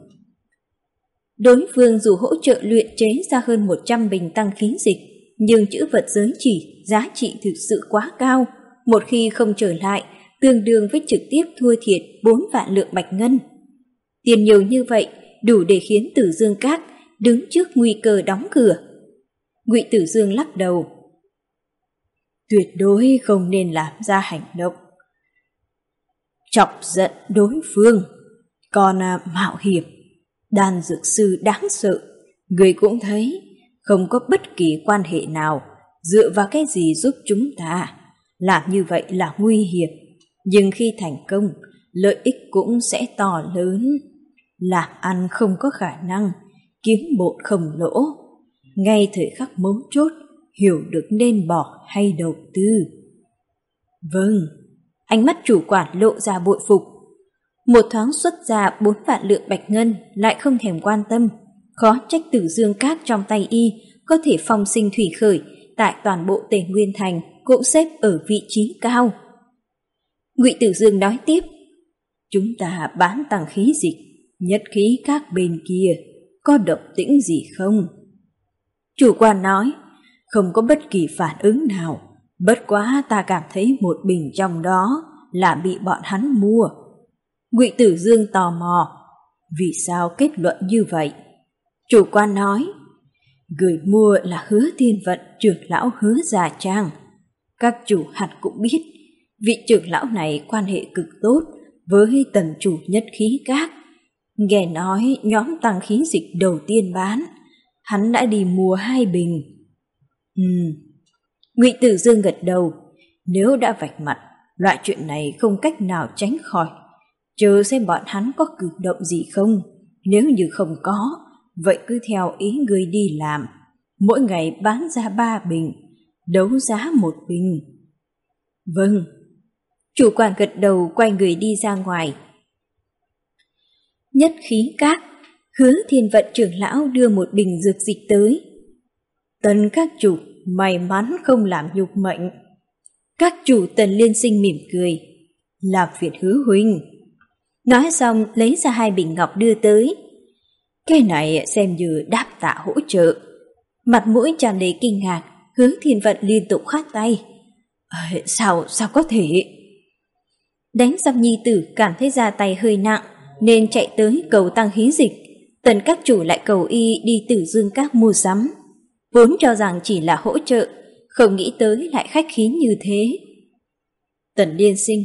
Đối phương dù hỗ trợ luyện chế ra hơn một trăm bình tăng khí dịch, nhưng chữ vật giới chỉ giá trị thực sự quá cao, một khi không trở lại, tương đương với trực tiếp thua thiệt bốn vạn lượng bạch ngân. Tiền nhiều như vậy đủ để khiến Tử Dương Các đứng trước nguy cơ đóng cửa. Ngụy Tử Dương lắc đầu. tuyệt đối không nên làm ra hành động chọc giận đối phương. Còn à, mạo hiểm, đan dược sư đáng sợ, người cũng thấy không có bất kỳ quan hệ nào dựa vào cái gì giúp chúng ta. Làm như vậy là nguy hiểm, nhưng khi thành công, lợi ích cũng sẽ to lớn. Làm ăn không có khả năng, kiếm bộn không lỗ. Ngay thời khắc mấu chốt, hiểu được nên bỏ hay đầu tư. Vâng, ánh mắt chủ quản lộ ra bội phục. Một thoáng xuất ra bốn vạn lượng bạch ngân lại không thèm quan tâm. Khó trách Tử Dương Các trong tay y có thể phong sinh thủy khởi, tại toàn bộ Tề Nguyên Thành cũng xếp ở vị trí cao. Ngụy Tử Dương nói tiếp, chúng ta bán tăng khí dịch, nhất khí các bên kia có động tĩnh gì không? Chủ quan nói, không có bất kỳ phản ứng nào, bất quá ta cảm thấy một bình trong đó là bị bọn hắn mua. Ngụy Tử Dương tò mò, vì sao kết luận như vậy? Chủ quan nói, người mua là Hứa Thiên Vận trưởng lão Hứa Già Trang. Các chủ hẳn cũng biết, vị trưởng lão này quan hệ cực tốt với tần chủ nhất khí các. Nghe nói nhóm tăng khí dịch đầu tiên bán, hắn đã đi mua hai bình. Ừm, Ngụy Tử Dương gật đầu, nếu đã vạch mặt, loại chuyện này không cách nào tránh khỏi. Chờ xem bọn hắn có cử động gì không, nếu như không có, vậy cứ theo ý người đi làm, mỗi ngày bán ra ba bình, đấu giá một bình. Vâng. Chủ quản gật đầu quay người đi ra ngoài. Nhất khí các, Hứa Thiên Vận trưởng lão đưa một bình dược dịch tới. Tần các chủ, may mắn không làm nhục mệnh. Các chủ Tần Liên Sinh mỉm cười, làm phiền Hứa huynh. Nói xong lấy ra hai bình ngọc đưa tới. Cái này xem như đáp tạ hỗ trợ. Mặt mũi tràn đầy kinh ngạc, Hứa Thiên Vận liên tục khoát tay. À, sao, sao có thể? Đánh xong nhi tử cảm thấy ra tay hơi nặng, nên chạy tới cầu tăng khí dịch. Tần các chủ lại cầu y đi Tử Dương Các mua sắm. Vốn cho rằng chỉ là hỗ trợ, không nghĩ tới lại khách khí như thế. Tần Liên Sinh,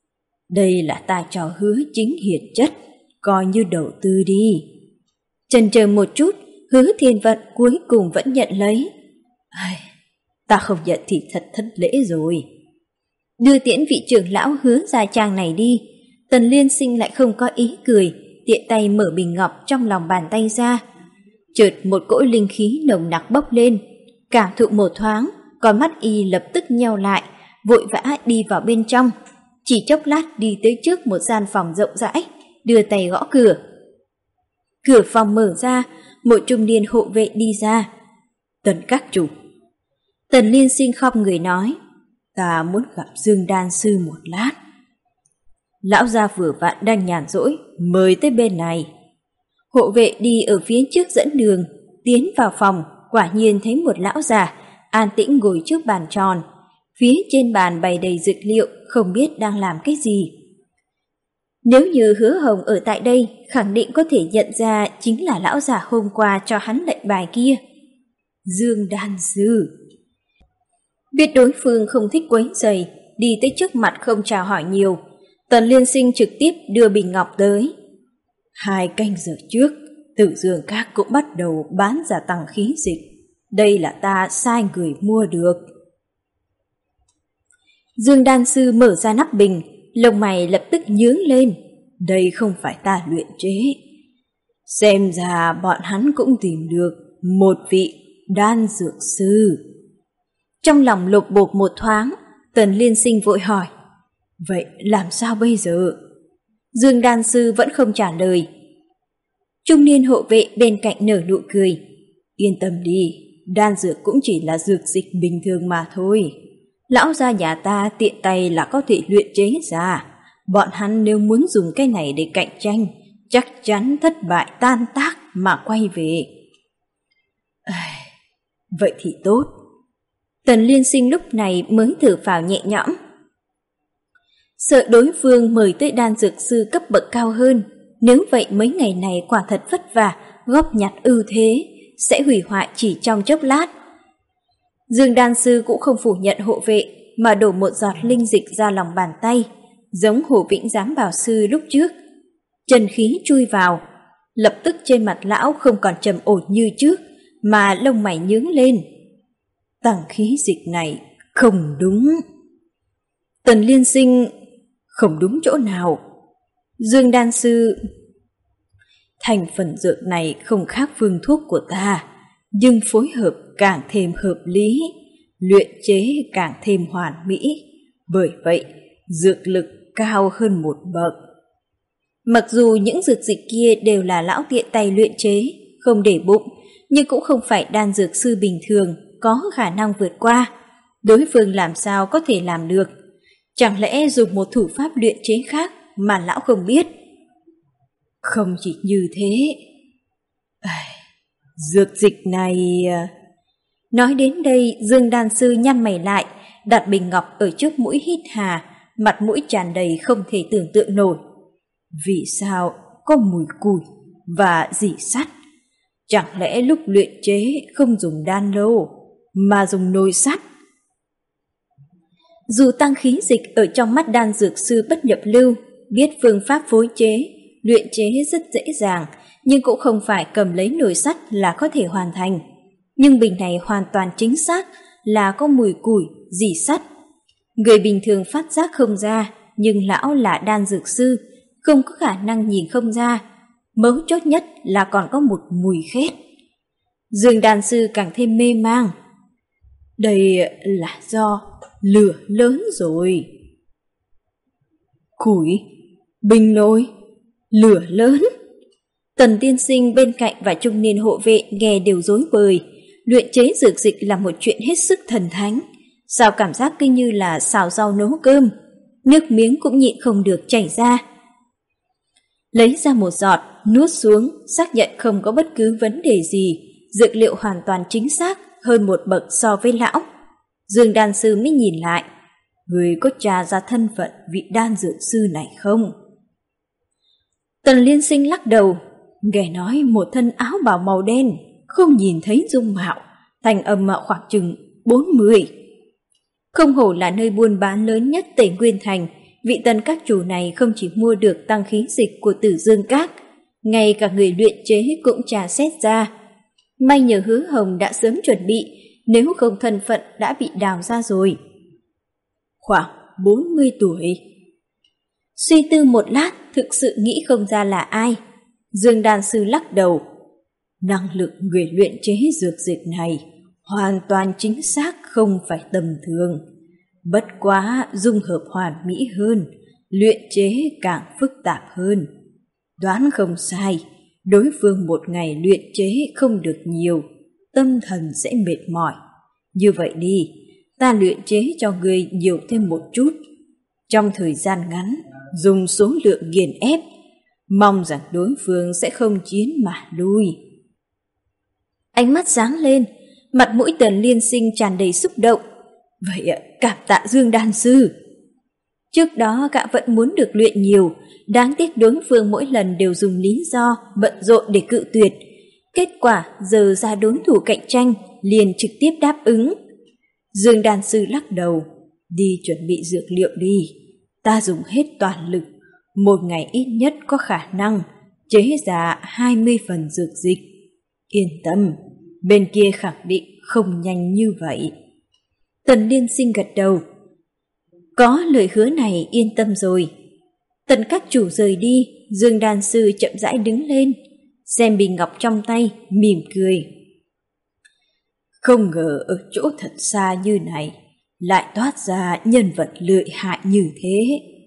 đây là ta cho Hứa chính hiền chất, coi như đầu tư đi. Chần chờ một chút, Hứa Thiên Vận cuối cùng vẫn nhận lấy. Ai, ta không nhận thì thật thất lễ rồi. Đưa tiễn vị trưởng lão Hứa Gia Trang này đi, Tần Liên Sinh lại không có ý cười, tiện tay mở bình ngọc trong lòng bàn tay ra. Chợt một cỗ linh khí nồng nặc bốc lên, cảm thụ một thoáng, con mắt y lập tức nheo lại, vội vã đi vào bên trong. Chỉ chốc lát đi tới trước một gian phòng rộng rãi, đưa tay gõ cửa. Cửa phòng mở ra, một trung niên hộ vệ đi ra. Tần các chủ. Tần Liên Sinh khom người nói, ta muốn gặp Dương Đan Sư một lát. Lão gia vừa vặn đang nhàn rỗi, mời tới bên này. Hộ vệ đi ở phía trước dẫn đường, tiến vào phòng, quả nhiên thấy một lão già an tĩnh ngồi trước bàn tròn. Phía trên bàn bày đầy dược liệu, không biết đang làm cái gì. Nếu như Hứa Hồng ở tại đây, khẳng định có thể nhận ra chính là lão già hôm qua cho hắn lệnh bài kia. Dương Đan Sư. Biết đối phương không thích quấy rầy, đi tới trước mặt không chào hỏi nhiều, Tần Liên Sinh trực tiếp đưa bình ngọc tới. Hai canh giờ trước, Tử Dương Các cũng bắt đầu bán gia tăng khí dịch. Đây là ta sai người mua được. Dương Đan Sư mở ra nắp bình, lông mày lập tức nhướng lên. Đây không phải ta luyện chế. Xem ra bọn hắn cũng tìm được một vị đan dược sư. Trong lòng lục bộp một thoáng, Tần Liên Sinh vội hỏi, vậy làm sao bây giờ? Dương Đan Sư vẫn không trả lời. Trung niên hộ vệ bên cạnh nở nụ cười, yên tâm đi, đan dược cũng chỉ là dược dịch bình thường mà thôi. Lão gia nhà ta tiện tay là có thể luyện chế ra. Bọn hắn nếu muốn dùng cái này để cạnh tranh, chắc chắn thất bại tan tác mà quay về. À, vậy thì tốt. Tần Liên Sinh lúc này mới thở phào nhẹ nhõm. Sợ đối phương mời tới đan dược sư cấp bậc cao hơn, nếu vậy mấy ngày này quả thật vất vả góp nhặt ưu thế, sẽ hủy hoại chỉ trong chốc lát. Dương đan sư cũng không phủ nhận hộ vệ mà đổ một giọt linh dịch ra lòng bàn tay, giống Hồ Vĩnh Giám bảo sư lúc trước. Chân khí chui vào, lập tức trên mặt lão không còn trầm ổn như trước, mà lông mày nhướng lên. Tăng khí dịch này không đúng. Tần Liên Sinh, không đúng chỗ nào? Dương đan sư, thành phần dược này không khác phương thuốc của ta, nhưng phối hợp càng thêm hợp lý, luyện chế càng thêm hoàn mỹ, bởi vậy dược lực cao hơn một bậc. Mặc dù những dược dịch kia đều là lão tiện tay luyện chế, không để bụng, nhưng cũng không phải đan dược sư bình thường có khả năng vượt qua. Đối phương làm sao có thể làm được? Chẳng lẽ dùng một thủ pháp luyện chế khác mà lão không biết? Không chỉ như thế. À, dược dịch này... Nói đến đây, Dương đan sư nhăn mày lại, đặt bình ngọc ở trước mũi hít hà, mặt mũi tràn đầy không thể tưởng tượng nổi. Vì sao có mùi củi và rỉ sắt? Chẳng lẽ lúc luyện chế không dùng đan lô mà dùng nồi sắt? Dù tăng khí dịch ở trong mắt đan dược sư bất nhập lưu, biết phương pháp phối chế, luyện chế rất dễ dàng, nhưng cũng không phải cầm lấy nồi sắt là có thể hoàn thành. Nhưng bình này hoàn toàn chính xác là có mùi củi, rỉ sắt. Người bình thường phát giác không ra, nhưng lão là đan dược sư, không có khả năng nhìn không ra. Mấu chốt nhất là còn có một mùi khét. Dương đan sư càng thêm mê mang. Đây là do lửa lớn rồi. Củi, bình nồi, lửa lớn. Tần tiên sinh bên cạnh và trung niên hộ vệ nghe đều rối bời. Luyện chế dược dịch là một chuyện hết sức thần thánh. Sao cảm giác cứ như là xào rau nấu cơm, nước miếng cũng nhịn không được chảy ra. Lấy ra một giọt, nuốt xuống, xác nhận không có bất cứ vấn đề gì, dược liệu hoàn toàn chính xác hơn một bậc so với lão. Dương đan sư mới nhìn lại, người có tra ra thân phận vị đan dược sư này không? Tần Liên Sinh lắc đầu, nghe nói một thân áo bào màu đen, không nhìn thấy dung mạo, thành âm mạo khoảng chừng bốn mươi. Không hổ là nơi buôn bán lớn nhất Tề Nguyên Thành, vị Tần các chủ này không chỉ mua được tăng khí dịch của Tử Dương Các, ngay cả người luyện chế cũng tra xét ra. May nhờ Hứa Hồng đã sớm chuẩn bị, nếu không thân phận đã bị đào ra rồi. Khoảng bốn mươi tuổi. Suy tư một lát, thực sự nghĩ không ra là ai. Dương đan sư lắc đầu. Năng lực người luyện chế dược dịch này hoàn toàn chính xác không phải tầm thường. Bất quá dung hợp hoàn mỹ hơn, luyện chế càng phức tạp hơn. Đoán không sai, đối phương một ngày luyện chế không được nhiều, tâm thần sẽ mệt mỏi. Như vậy đi, ta luyện chế cho người nhiều thêm một chút. Trong thời gian ngắn, dùng số lượng nghiền ép, mong rằng đối phương sẽ không chiến mà lui. Ánh mắt sáng lên, mặt mũi Tần Liên Sinh tràn đầy xúc động. Vậy ạ, cảm tạ Dương đan sư. Trước đó gã vẫn muốn được luyện nhiều, đáng tiếc đối phương mỗi lần đều dùng lý do bận rộn để cự tuyệt. Kết quả giờ ra đối thủ cạnh tranh, liền trực tiếp đáp ứng. Dương đan sư lắc đầu, đi chuẩn bị dược liệu đi, ta dùng hết toàn lực, một ngày ít nhất có khả năng chế ra hai mươi phần dược dịch. Yên tâm, bên kia khẳng định không nhanh như vậy. Tần Liên Sinh gật đầu. Có lời hứa này yên tâm rồi. Tần các chủ rời đi, Dương đan sư chậm rãi đứng lên, xem bình ngọc trong tay, mỉm cười. Không ngờ ở chỗ thật xa như này lại toát ra nhân vật lợi hại như thế.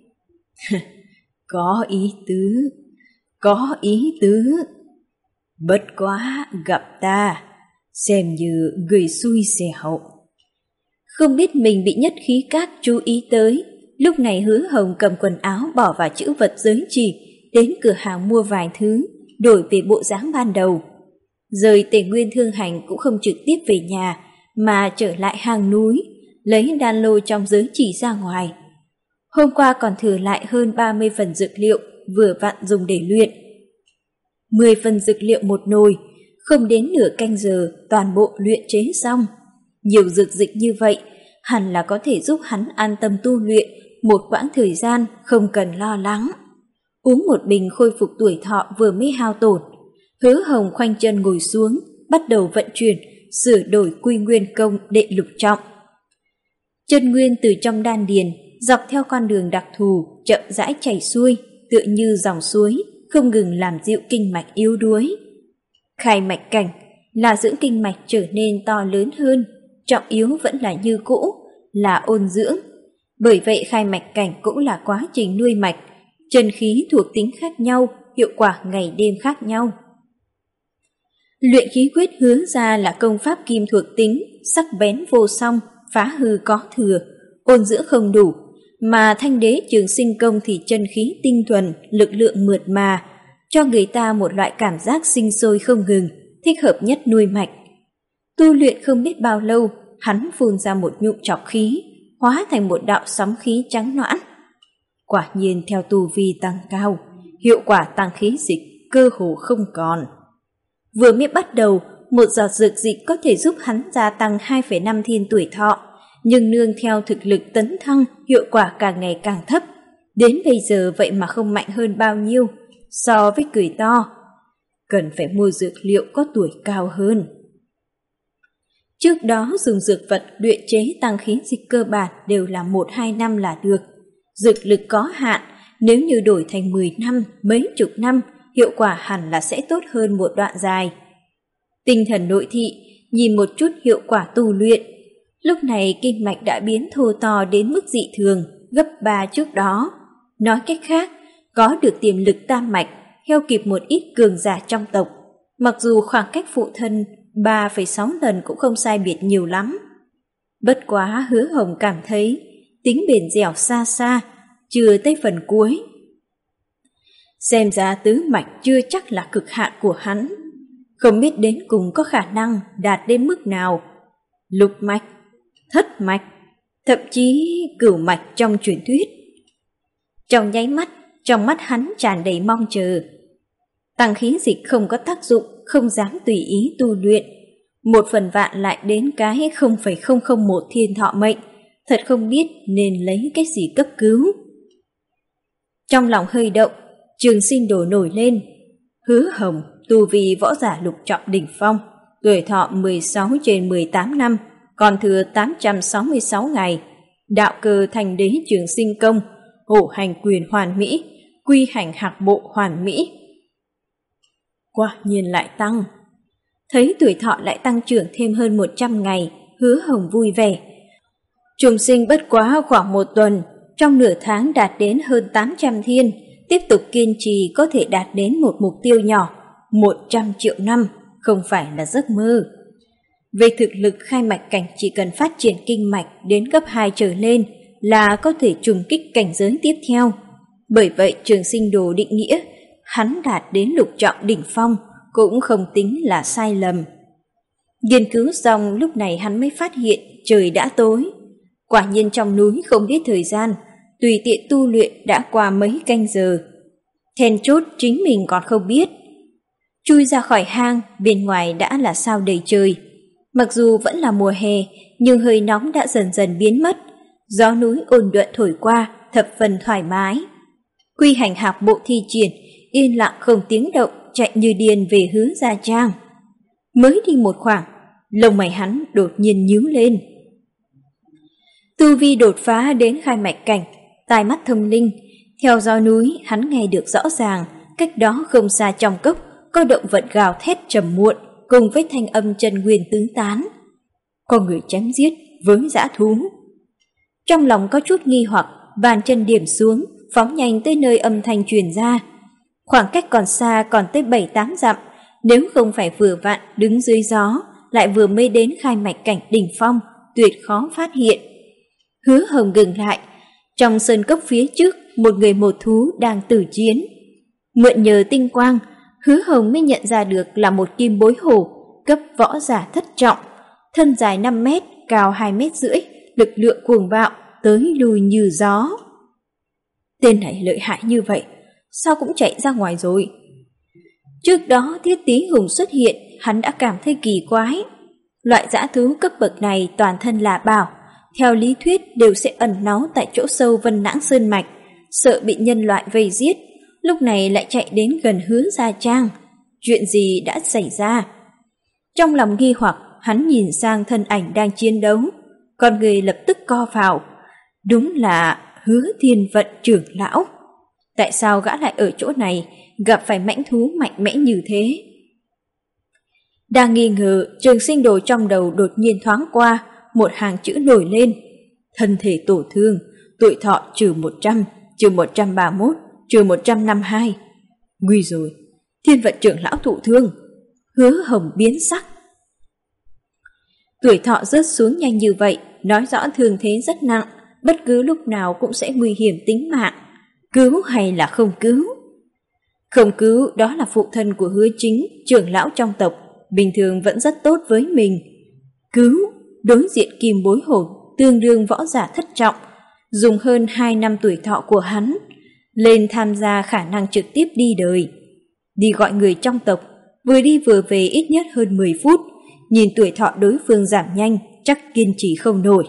Có ý tứ, có ý tứ. Bất quá gặp ta, xem như người xui xẻo. Không biết mình bị nhất khí các chú ý tới, lúc này Hứa Hồng cầm quần áo bỏ vào chữ vật giới chỉ, đến cửa hàng mua vài thứ, đổi về bộ dáng ban đầu. Rời Tề Nguyên Thương Hành cũng không trực tiếp về nhà, mà trở lại hang núi, lấy đan lô trong giới chỉ ra ngoài. Hôm qua còn thừa lại hơn ba mươi phần dược liệu, vừa vặn dùng để luyện. mười phần dược liệu một nồi, không đến nửa canh giờ toàn bộ luyện chế xong. Nhiều dược dịch như vậy hẳn là có thể giúp hắn an tâm tu luyện một quãng thời gian không cần lo lắng. Uống một bình khôi phục tuổi thọ vừa mới hao tổn, Hứa Hồng khoanh chân ngồi xuống, bắt đầu vận chuyển, sửa đổi quy nguyên công đệ lục trọng. Chân nguyên từ trong đan điền, dọc theo con đường đặc thù, chậm rãi chảy xuôi, tựa như dòng suối, không ngừng làm dịu kinh mạch yếu đuối. Khai mạch cảnh là dưỡng kinh mạch trở nên to lớn hơn, trọng yếu vẫn là như cũ, là ôn dưỡng. Bởi vậy khai mạch cảnh cũng là quá trình nuôi mạch, chân khí thuộc tính khác nhau, hiệu quả ngày đêm khác nhau. Luyện khí quyết Hứa ra là công pháp kim thuộc tính, sắc bén vô song, phá hư có thừa, ôn dưỡng không đủ, mà Thanh Đế Trường Sinh công thì chân khí tinh thuần, lực lượng mượt mà, cho người ta một loại cảm giác sinh sôi không ngừng, thích hợp nhất nuôi mạch. Tu luyện không biết bao lâu, hắn phun ra một nhụm trọc khí, hóa thành một đạo sóng khí trắng nõn. Quả nhiên theo tu vi tăng cao, hiệu quả tăng khí dịch cơ hồ không còn. Vừa mới bắt đầu, một giọt dược dịch có thể giúp hắn gia tăng hai phẩy năm thiên tuổi thọ, nhưng nương theo thực lực tấn thăng, hiệu quả càng ngày càng thấp. Đến bây giờ vậy mà không mạnh hơn bao nhiêu, so với cười to. Cần phải mua dược liệu có tuổi cao hơn. Trước đó dùng dược vật luyện chế tăng khí dịch cơ bản đều là một hai năm là được. Dược lực có hạn, nếu như đổi thành mười năm, mấy chục năm, hiệu quả hẳn là sẽ tốt hơn một đoạn dài. Tinh thần nội thị, nhìn một chút hiệu quả tu luyện. Lúc này kinh mạch đã biến thô to đến mức dị thường, gấp ba trước đó. Nói cách khác, có được tiềm lực tam mạch, theo kịp một ít cường giả trong tộc. Mặc dù khoảng cách phụ thân ba phẩy sáu lần cũng không sai biệt nhiều lắm. Bất quá Hứa Hồng cảm thấy tính bền dẻo xa xa, chưa tới phần cuối. Xem ra tứ mạch chưa chắc là cực hạn của hắn, không biết đến cùng có khả năng đạt đến mức nào. Lục mạch, thất mạch, thậm chí cửu mạch trong truyền thuyết. Trong nháy mắt, trong mắt hắn tràn đầy mong chờ. Tăng khí dịch không có tác dụng, không dám tùy ý tu luyện. Một phần vạn lại đến cái không phẩy không không một thiên thọ mệnh, thật không biết nên lấy cái gì cấp cứu. Trong lòng hơi động, Trường Sinh Đồ nổi lên. Hứa Hồng, tu vi võ giả lục trọng đỉnh phong, tuổi thọ mười sáu trên mười tám năm, còn thừa tám trăm sáu mươi sáu ngày. Đạo cơ Thanh Đế Trường Sinh công, hổ hành quyền hoàn mỹ, quy hành hạc bộ hoàn mỹ. Quả nhiên lại tăng. Thấy tuổi thọ lại tăng trưởng thêm hơn một trăm ngày, Hứa Hồng vui vẻ. Trùng sinh bất quá khoảng một tuần, trong nửa tháng đạt đến hơn tám trăm thiên, tiếp tục kiên trì có thể đạt đến một mục tiêu nhỏ, một trăm triệu năm, không phải là giấc mơ. Về thực lực khai mạch cảnh chỉ cần phát triển kinh mạch đến cấp hai trở lên là có thể trùng kích cảnh giới tiếp theo. Bởi vậy Trường Sinh Đồ định nghĩa, hắn đạt đến lục trọng đỉnh phong cũng không tính là sai lầm. Nghiên cứu xong lúc này hắn mới phát hiện trời đã tối. Quả nhiên trong núi không biết thời gian, tùy tiện tu luyện đã qua mấy canh giờ. Then chốt chính mình còn không biết. Chui ra khỏi hang, bên ngoài đã là sao đầy trời. Mặc dù vẫn là mùa hè, nhưng hơi nóng đã dần dần biến mất. Gió núi ôn nhuận thổi qua, thập phần thoải mái. Quy hành hạc bộ thi triển, yên lặng không tiếng động, chạy như điên về hướng Gia Trang. Mới đi một khoảng, lông mày hắn đột nhiên nhíu lên. Tu vi đột phá đến khai mạch cảnh, tai mắt thông linh, theo gió núi hắn nghe được rõ ràng, cách đó không xa trong cốc có động vật gào thét trầm muộn cùng với thanh âm chân nguyên tứ tán. Có người chém giết với dã thú. Trong lòng có chút nghi hoặc, bàn chân điểm xuống, phóng nhanh tới nơi âm thanh truyền ra. Khoảng cách còn xa còn tới bảy tám dặm, nếu không phải vừa vặn đứng dưới gió, lại vừa mới đến khai mạch cảnh đỉnh phong, tuyệt khó phát hiện. Hứa Hồng ngừng lại, trong sơn cốc phía trước, một người một thú đang tử chiến. Mượn nhờ tinh quang, Hứa Hồng mới nhận ra được là một kim bối hổ, cấp võ giả thất trọng, thân dài năm mét, cao hai mét rưỡi, lực lượng cuồng bạo, tới lui như gió. Tên này lợi hại như vậy, sao cũng chạy ra ngoài rồi? Trước đó Thiết Tí Hùng xuất hiện, hắn đã cảm thấy kỳ quái. Loại dã thú cấp bậc này toàn thân là bảo, theo lý thuyết đều sẽ ẩn náu tại chỗ sâu Vân Nãng Sơn Mạch, sợ bị nhân loại vây giết, lúc này lại chạy đến gần Hứa Gia Trang. Chuyện gì đã xảy ra? Trong lòng nghi hoặc, hắn nhìn sang thân ảnh đang chiến đấu, con người lập tức co vào. Đúng là Hứa Thiên Vận trưởng lão. Tại sao gã lại ở chỗ này, gặp phải mãnh thú mạnh mẽ như thế? Đang nghi ngờ, Trường Sinh Đồ trong đầu đột nhiên thoáng qua, một hàng chữ nổi lên. Thân thể tổ thương, tuổi thọ trừ một trăm, trừ một trăm ba mươi mốt, trừ một trăm năm mươi hai. Nguy rồi, Thiên Vận trưởng lão thụ thương. Hứa Hồng biến sắc. Tuổi thọ rớt xuống nhanh như vậy, nói rõ thương thế rất nặng, bất cứ lúc nào cũng sẽ nguy hiểm tính mạng. Cứu hay là không cứu? Không cứu, đó là phụ thân của Hứa Chính, trưởng lão trong tộc, bình thường vẫn rất tốt với mình. Cứu, đối diện Kim Bối Hổ, tương đương võ giả thất trọng, dùng hơn hai năm tuổi thọ của hắn, lên tham gia khả năng trực tiếp đi đời. Đi gọi người trong tộc, vừa đi vừa về ít nhất hơn mười phút, nhìn tuổi thọ đối phương giảm nhanh, chắc kiên trì không nổi.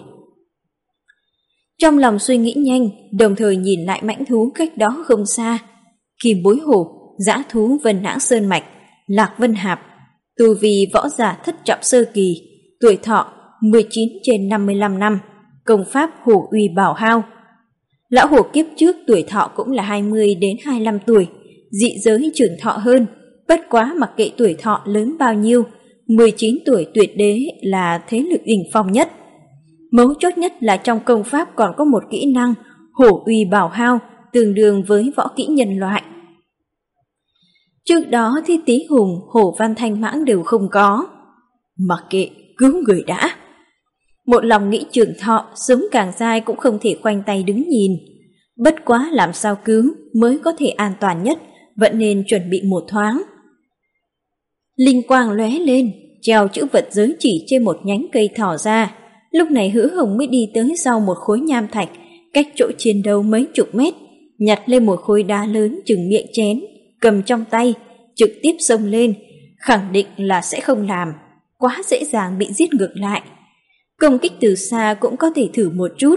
Trong lòng suy nghĩ nhanh, đồng thời nhìn lại mãnh thú cách đó không xa. Kim Bối Hổ, dã thú Vân Nãng Sơn Mạch, Lạc Vân Hạp, tu vi võ giả thất trọng sơ kỳ, tuổi thọ mười chín trên năm mươi lăm năm, công pháp Hổ Uy Bảo Hao. Lão hổ kiếp trước tuổi thọ cũng là hai mươi đến hai mươi lăm tuổi, dị giới trưởng thọ hơn, bất quá mặc kệ tuổi thọ lớn bao nhiêu, mười chín tuổi tuyệt đế là thế lực đỉnh phong nhất. Mấu chốt nhất là trong công pháp còn có một kỹ năng Hổ Uy Bảo Hao, tương đương với võ kỹ nhân loại. Trước đó thì Tý Hùng, Hổ Văn Thanh Mãng đều không có. Mặc kệ, cứu người đã. Một lòng nghĩ trường thọ, sống càng dài cũng không thể khoanh tay đứng nhìn. Bất quá làm sao cứu mới có thể an toàn nhất, vẫn nên chuẩn bị một thoáng. Linh quang lóe lên, treo chữ vật giới chỉ trên một nhánh cây thỏ ra. Lúc này Hứa Hồng mới đi tới sau một khối nham thạch, cách chỗ chiến đấu mấy chục mét, nhặt lên một khối đá lớn chừng miệng chén, cầm trong tay, trực tiếp xông lên, khẳng định là sẽ không làm, quá dễ dàng bị giết ngược lại. Công kích từ xa cũng có thể thử một chút.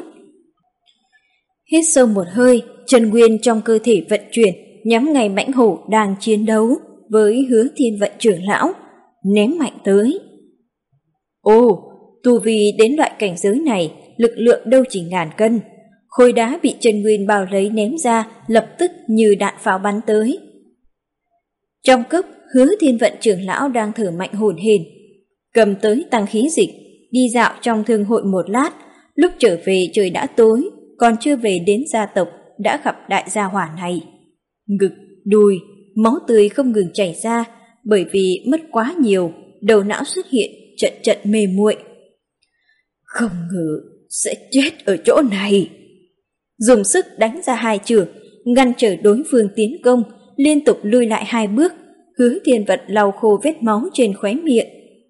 Hít sâu một hơi, chân nguyên trong cơ thể vận chuyển, nhắm ngay mãnh hổ đang chiến đấu với Hứa Thiên Vận trưởng lão, ném mạnh tới. Ồ, tu vi đến loại cảnh giới này, lực lượng đâu chỉ ngàn cân. Khối đá bị chân nguyên bao lấy ném ra, lập tức như đạn pháo bắn tới. Trong cốc, Hứa Thiên Vận trưởng lão đang thở mạnh hổn hển, cầm tới tăng khí dịch, đi dạo trong thương hội một lát, lúc trở về trời đã tối, còn chưa về đến gia tộc đã gặp đại gia hỏa này. Ngực, đùi, máu tươi không ngừng chảy ra, bởi vì mất quá nhiều, đầu não xuất hiện trận trận mê muội. Không ngờ sẽ chết ở chỗ này. Dùng sức đánh ra hai chưởng, ngăn trở đối phương tiến công, liên tục lùi lại hai bước. Hứa Thiên Vận lau khô vết máu trên khóe miệng.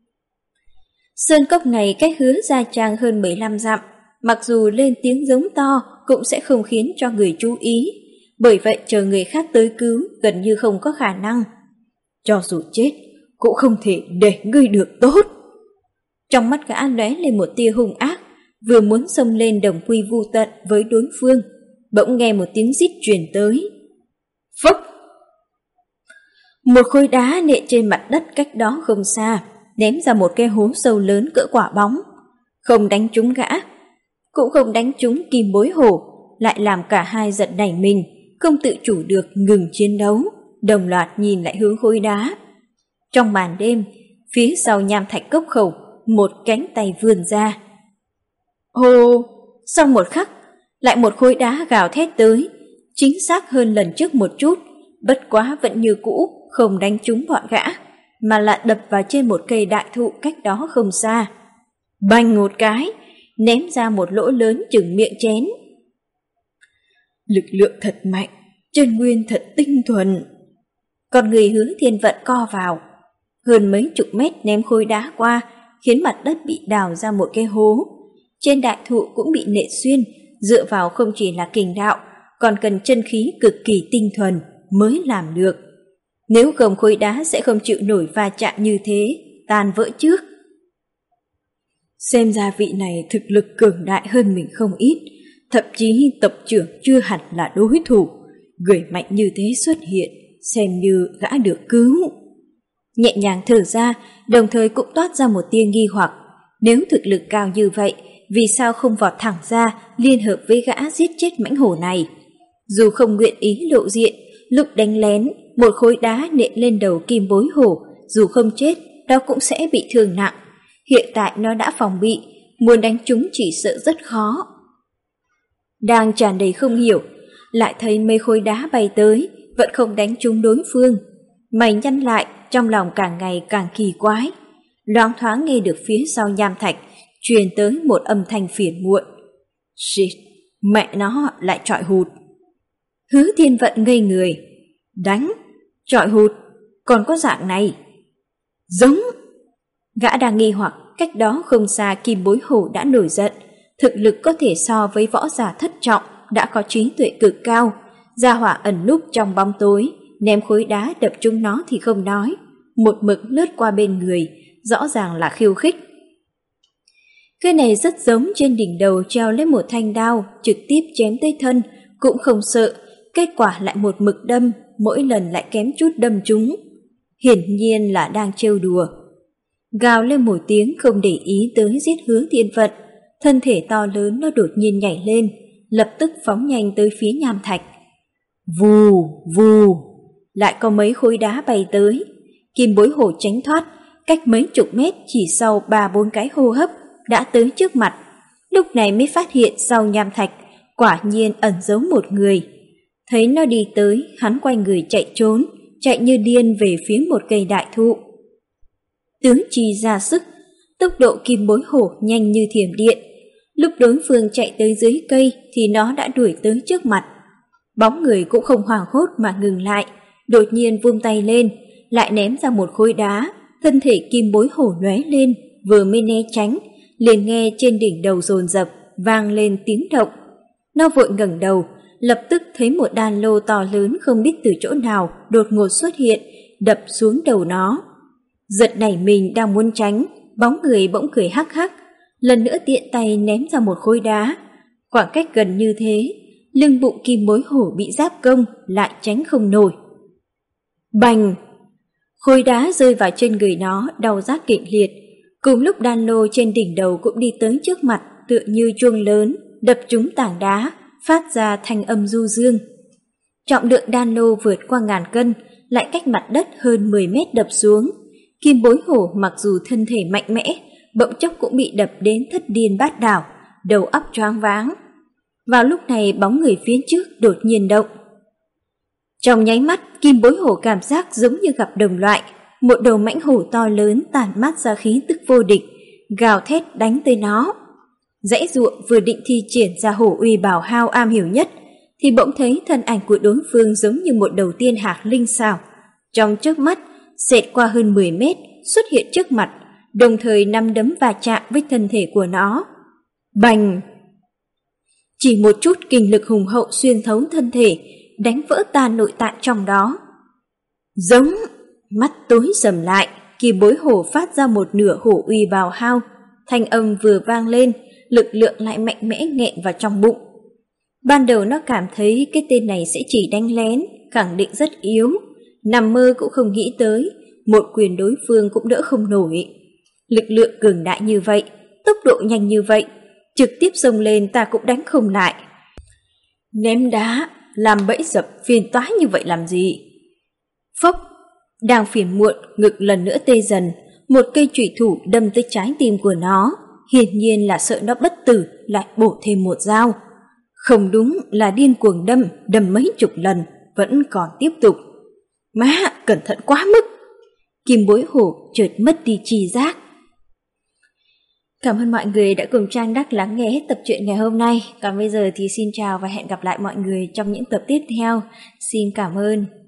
Sơn cốc này cách Hứa Gia Trang hơn mười lăm dặm, mặc dù lên tiếng giống to cũng sẽ không khiến cho người chú ý, bởi vậy chờ người khác tới cứu gần như không có khả năng. Cho dù chết cũng không thể để ngươi được tốt. Trong mắt gã lóe lên một tia hung ác, vừa muốn xông lên đồng quy vu tận với đối phương, bỗng nghe một tiếng rít truyền tới. Phốc! Một khối đá nện trên mặt đất cách đó không xa, ném ra một cái hố sâu lớn cỡ quả bóng. Không đánh trúng gã, cũng không đánh trúng Kim Bối Hổ, lại làm cả hai giật nảy mình, không tự chủ được ngừng chiến đấu, đồng loạt nhìn lại hướng khối đá. Trong màn đêm, phía sau nham thạch cốc khẩu, một cánh tay vươn ra. Hô! Sau một khắc, lại một khối đá gào thét tới, chính xác hơn lần trước một chút, bất quá vẫn như cũ, không đánh trúng bọn gã, mà lại đập vào trên một cây đại thụ cách đó không xa. Bành một cái, ném ra một lỗ lớn chừng miệng chén. Lực lượng thật mạnh, chân nguyên thật tinh thuần. Còn người Hứa Thiên Vận co vào, hơn mấy chục mét ném khối đá qua, khiến mặt đất bị đào ra một cái hố. Trên đại thụ cũng bị nện xuyên, dựa vào không chỉ là kình đạo, còn cần chân khí cực kỳ tinh thuần mới làm được. Nếu không khối đá sẽ không chịu nổi va chạm như thế, tan vỡ trước. Xem ra vị này thực lực cường đại hơn mình không ít, thậm chí tộc trưởng chưa hẳn là đối thủ. Người mạnh như thế xuất hiện, xem như gã được cứu. Nhẹ nhàng thở ra, đồng thời cũng toát ra một tia nghi hoặc. Nếu thực lực cao như vậy, vì sao không vọt thẳng ra liên hợp với gã giết chết mãnh hổ này? Dù không nguyện ý lộ diện, lúc đánh lén, một khối đá nện lên đầu kim bối hổ, dù không chết, đó cũng sẽ bị thương nặng. Hiện tại nó đã phòng bị, muốn đánh chúng chỉ sợ rất khó. Đang tràn đầy không hiểu, lại thấy mấy khối đá bay tới, vẫn không đánh trúng đối phương. Mày nhăn lại, trong lòng càng ngày càng kỳ quái. Loáng thoáng nghe được phía sau nham thạch truyền tới một âm thanh phiền muộn. Shit, mẹ nó lại trọi hụt. Hứa Thiên Vận ngây người. Đánh, trọi hụt, còn có dạng này. Giống. Gã đang nghi hoặc, cách đó không xa kim bối hổ đã nổi giận. Thực lực có thể so với võ giả thất trọng, đã có trí tuệ cực cao. Gia hỏa ẩn núp trong bóng tối, ném khối đá đập trúng nó thì không nói, một mực lướt qua bên người, rõ ràng là khiêu khích. Cái này rất giống trên đỉnh đầu treo lên một thanh đao, trực tiếp chém tới thân, cũng không sợ, kết quả lại một mực đâm, mỗi lần lại kém chút đâm trúng. Hiển nhiên là đang trêu đùa. Gào lên một tiếng không để ý tới giết Hứa Thiên Vận, thân thể to lớn nó đột nhiên nhảy lên, lập tức phóng nhanh tới phía nham thạch. Vù, vù, lại có mấy khối đá bay tới. Kim bối hổ tránh thoát, cách mấy chục mét chỉ sau ba bốn cái hô hấp đã tới trước mặt. Lúc này mới phát hiện sau nham thạch quả nhiên ẩn giấu một người. Thấy nó đi tới, hắn quay người chạy trốn, chạy như điên về phía một cây đại thụ. Tướng chi ra sức, tốc độ kim bối hổ nhanh như thiểm điện. Lúc đối phương chạy tới dưới cây thì nó đã đuổi tới trước mặt. Bóng người cũng không hoảng hốt mà ngừng lại, đột nhiên vung tay lên, lại ném ra một khối đá. Thân thể kim bối hổ lóe lên, vừa mới né tránh, liền nghe trên đỉnh đầu dồn dập vang lên tiếng động. Nó vội ngẩng đầu, lập tức thấy một đan lô to lớn không biết từ chỗ nào đột ngột xuất hiện, đập xuống đầu nó. Giật nảy mình đang muốn tránh, bóng người bỗng cười hắc hắc, lần nữa tiện tay ném ra một khối đá. Khoảng cách gần như thế, lưng bụng kim bối hổ bị giáp công lại tránh không nổi. Bành! Khối đá rơi vào trên người nó, đau rát kịch liệt. Cùng lúc đan lô trên đỉnh đầu cũng đi tới trước mặt, tựa như chuông lớn, đập trúng tảng đá, phát ra thanh âm du dương. Trọng lượng đan lô vượt qua ngàn cân, lại cách mặt đất hơn mười mét đập xuống. Kim bối hổ mặc dù thân thể mạnh mẽ, bỗng chốc cũng bị đập đến thất điên bát đảo, đầu óc choáng váng. Vào lúc này bóng người phía trước đột nhiên động. Trong nháy mắt, kim bối hổ cảm giác giống như gặp đồng loại, một đầu mãnh hổ to lớn tản mát ra khí tức vô địch, gào thét đánh tới nó. Dãy ruộng vừa định thi triển ra hổ uy bảo hao am hiểu nhất, thì bỗng thấy thân ảnh của đối phương giống như một đầu tiên hạc linh xảo. Trong chớp mắt, xẹt qua hơn mười mét, xuất hiện trước mặt, đồng thời năm đấm va chạm với thân thể của nó. Bành! Chỉ một chút kinh lực hùng hậu xuyên thấu thân thể, đánh vỡ tan nội tạng trong đó. Giống! Mắt tối sầm lại, kim bối hổ phát ra một nửa hổ uy bào hao. Thanh âm vừa vang lên, lực lượng lại mạnh mẽ nghẹn vào trong bụng. Ban đầu nó cảm thấy cái tên này sẽ chỉ đánh lén, khẳng định rất yếu. Nằm mơ cũng không nghĩ tới, một quyền đối phương cũng đỡ không nổi. Lực lượng cường đại như vậy, tốc độ nhanh như vậy, trực tiếp xông lên ta cũng đánh không lại. Ném đá, làm bẫy dập phiền toái như vậy làm gì? Phốc! Đang phiền muộn, ngực lần nữa tê dần, một cây chủy thủ đâm tới trái tim của nó, hiển nhiên là sợ nó bất tử, lại bổ thêm một dao. Không đúng là điên cuồng đâm, đâm mấy chục lần, vẫn còn tiếp tục. Má, cẩn thận quá mức! Kim bối hổ chợt mất đi tri giác. Cảm ơn mọi người đã cùng Trang Đắc lắng nghe hết tập truyện ngày hôm nay. Còn bây giờ thì xin chào và hẹn gặp lại mọi người trong những tập tiếp theo. Xin cảm ơn.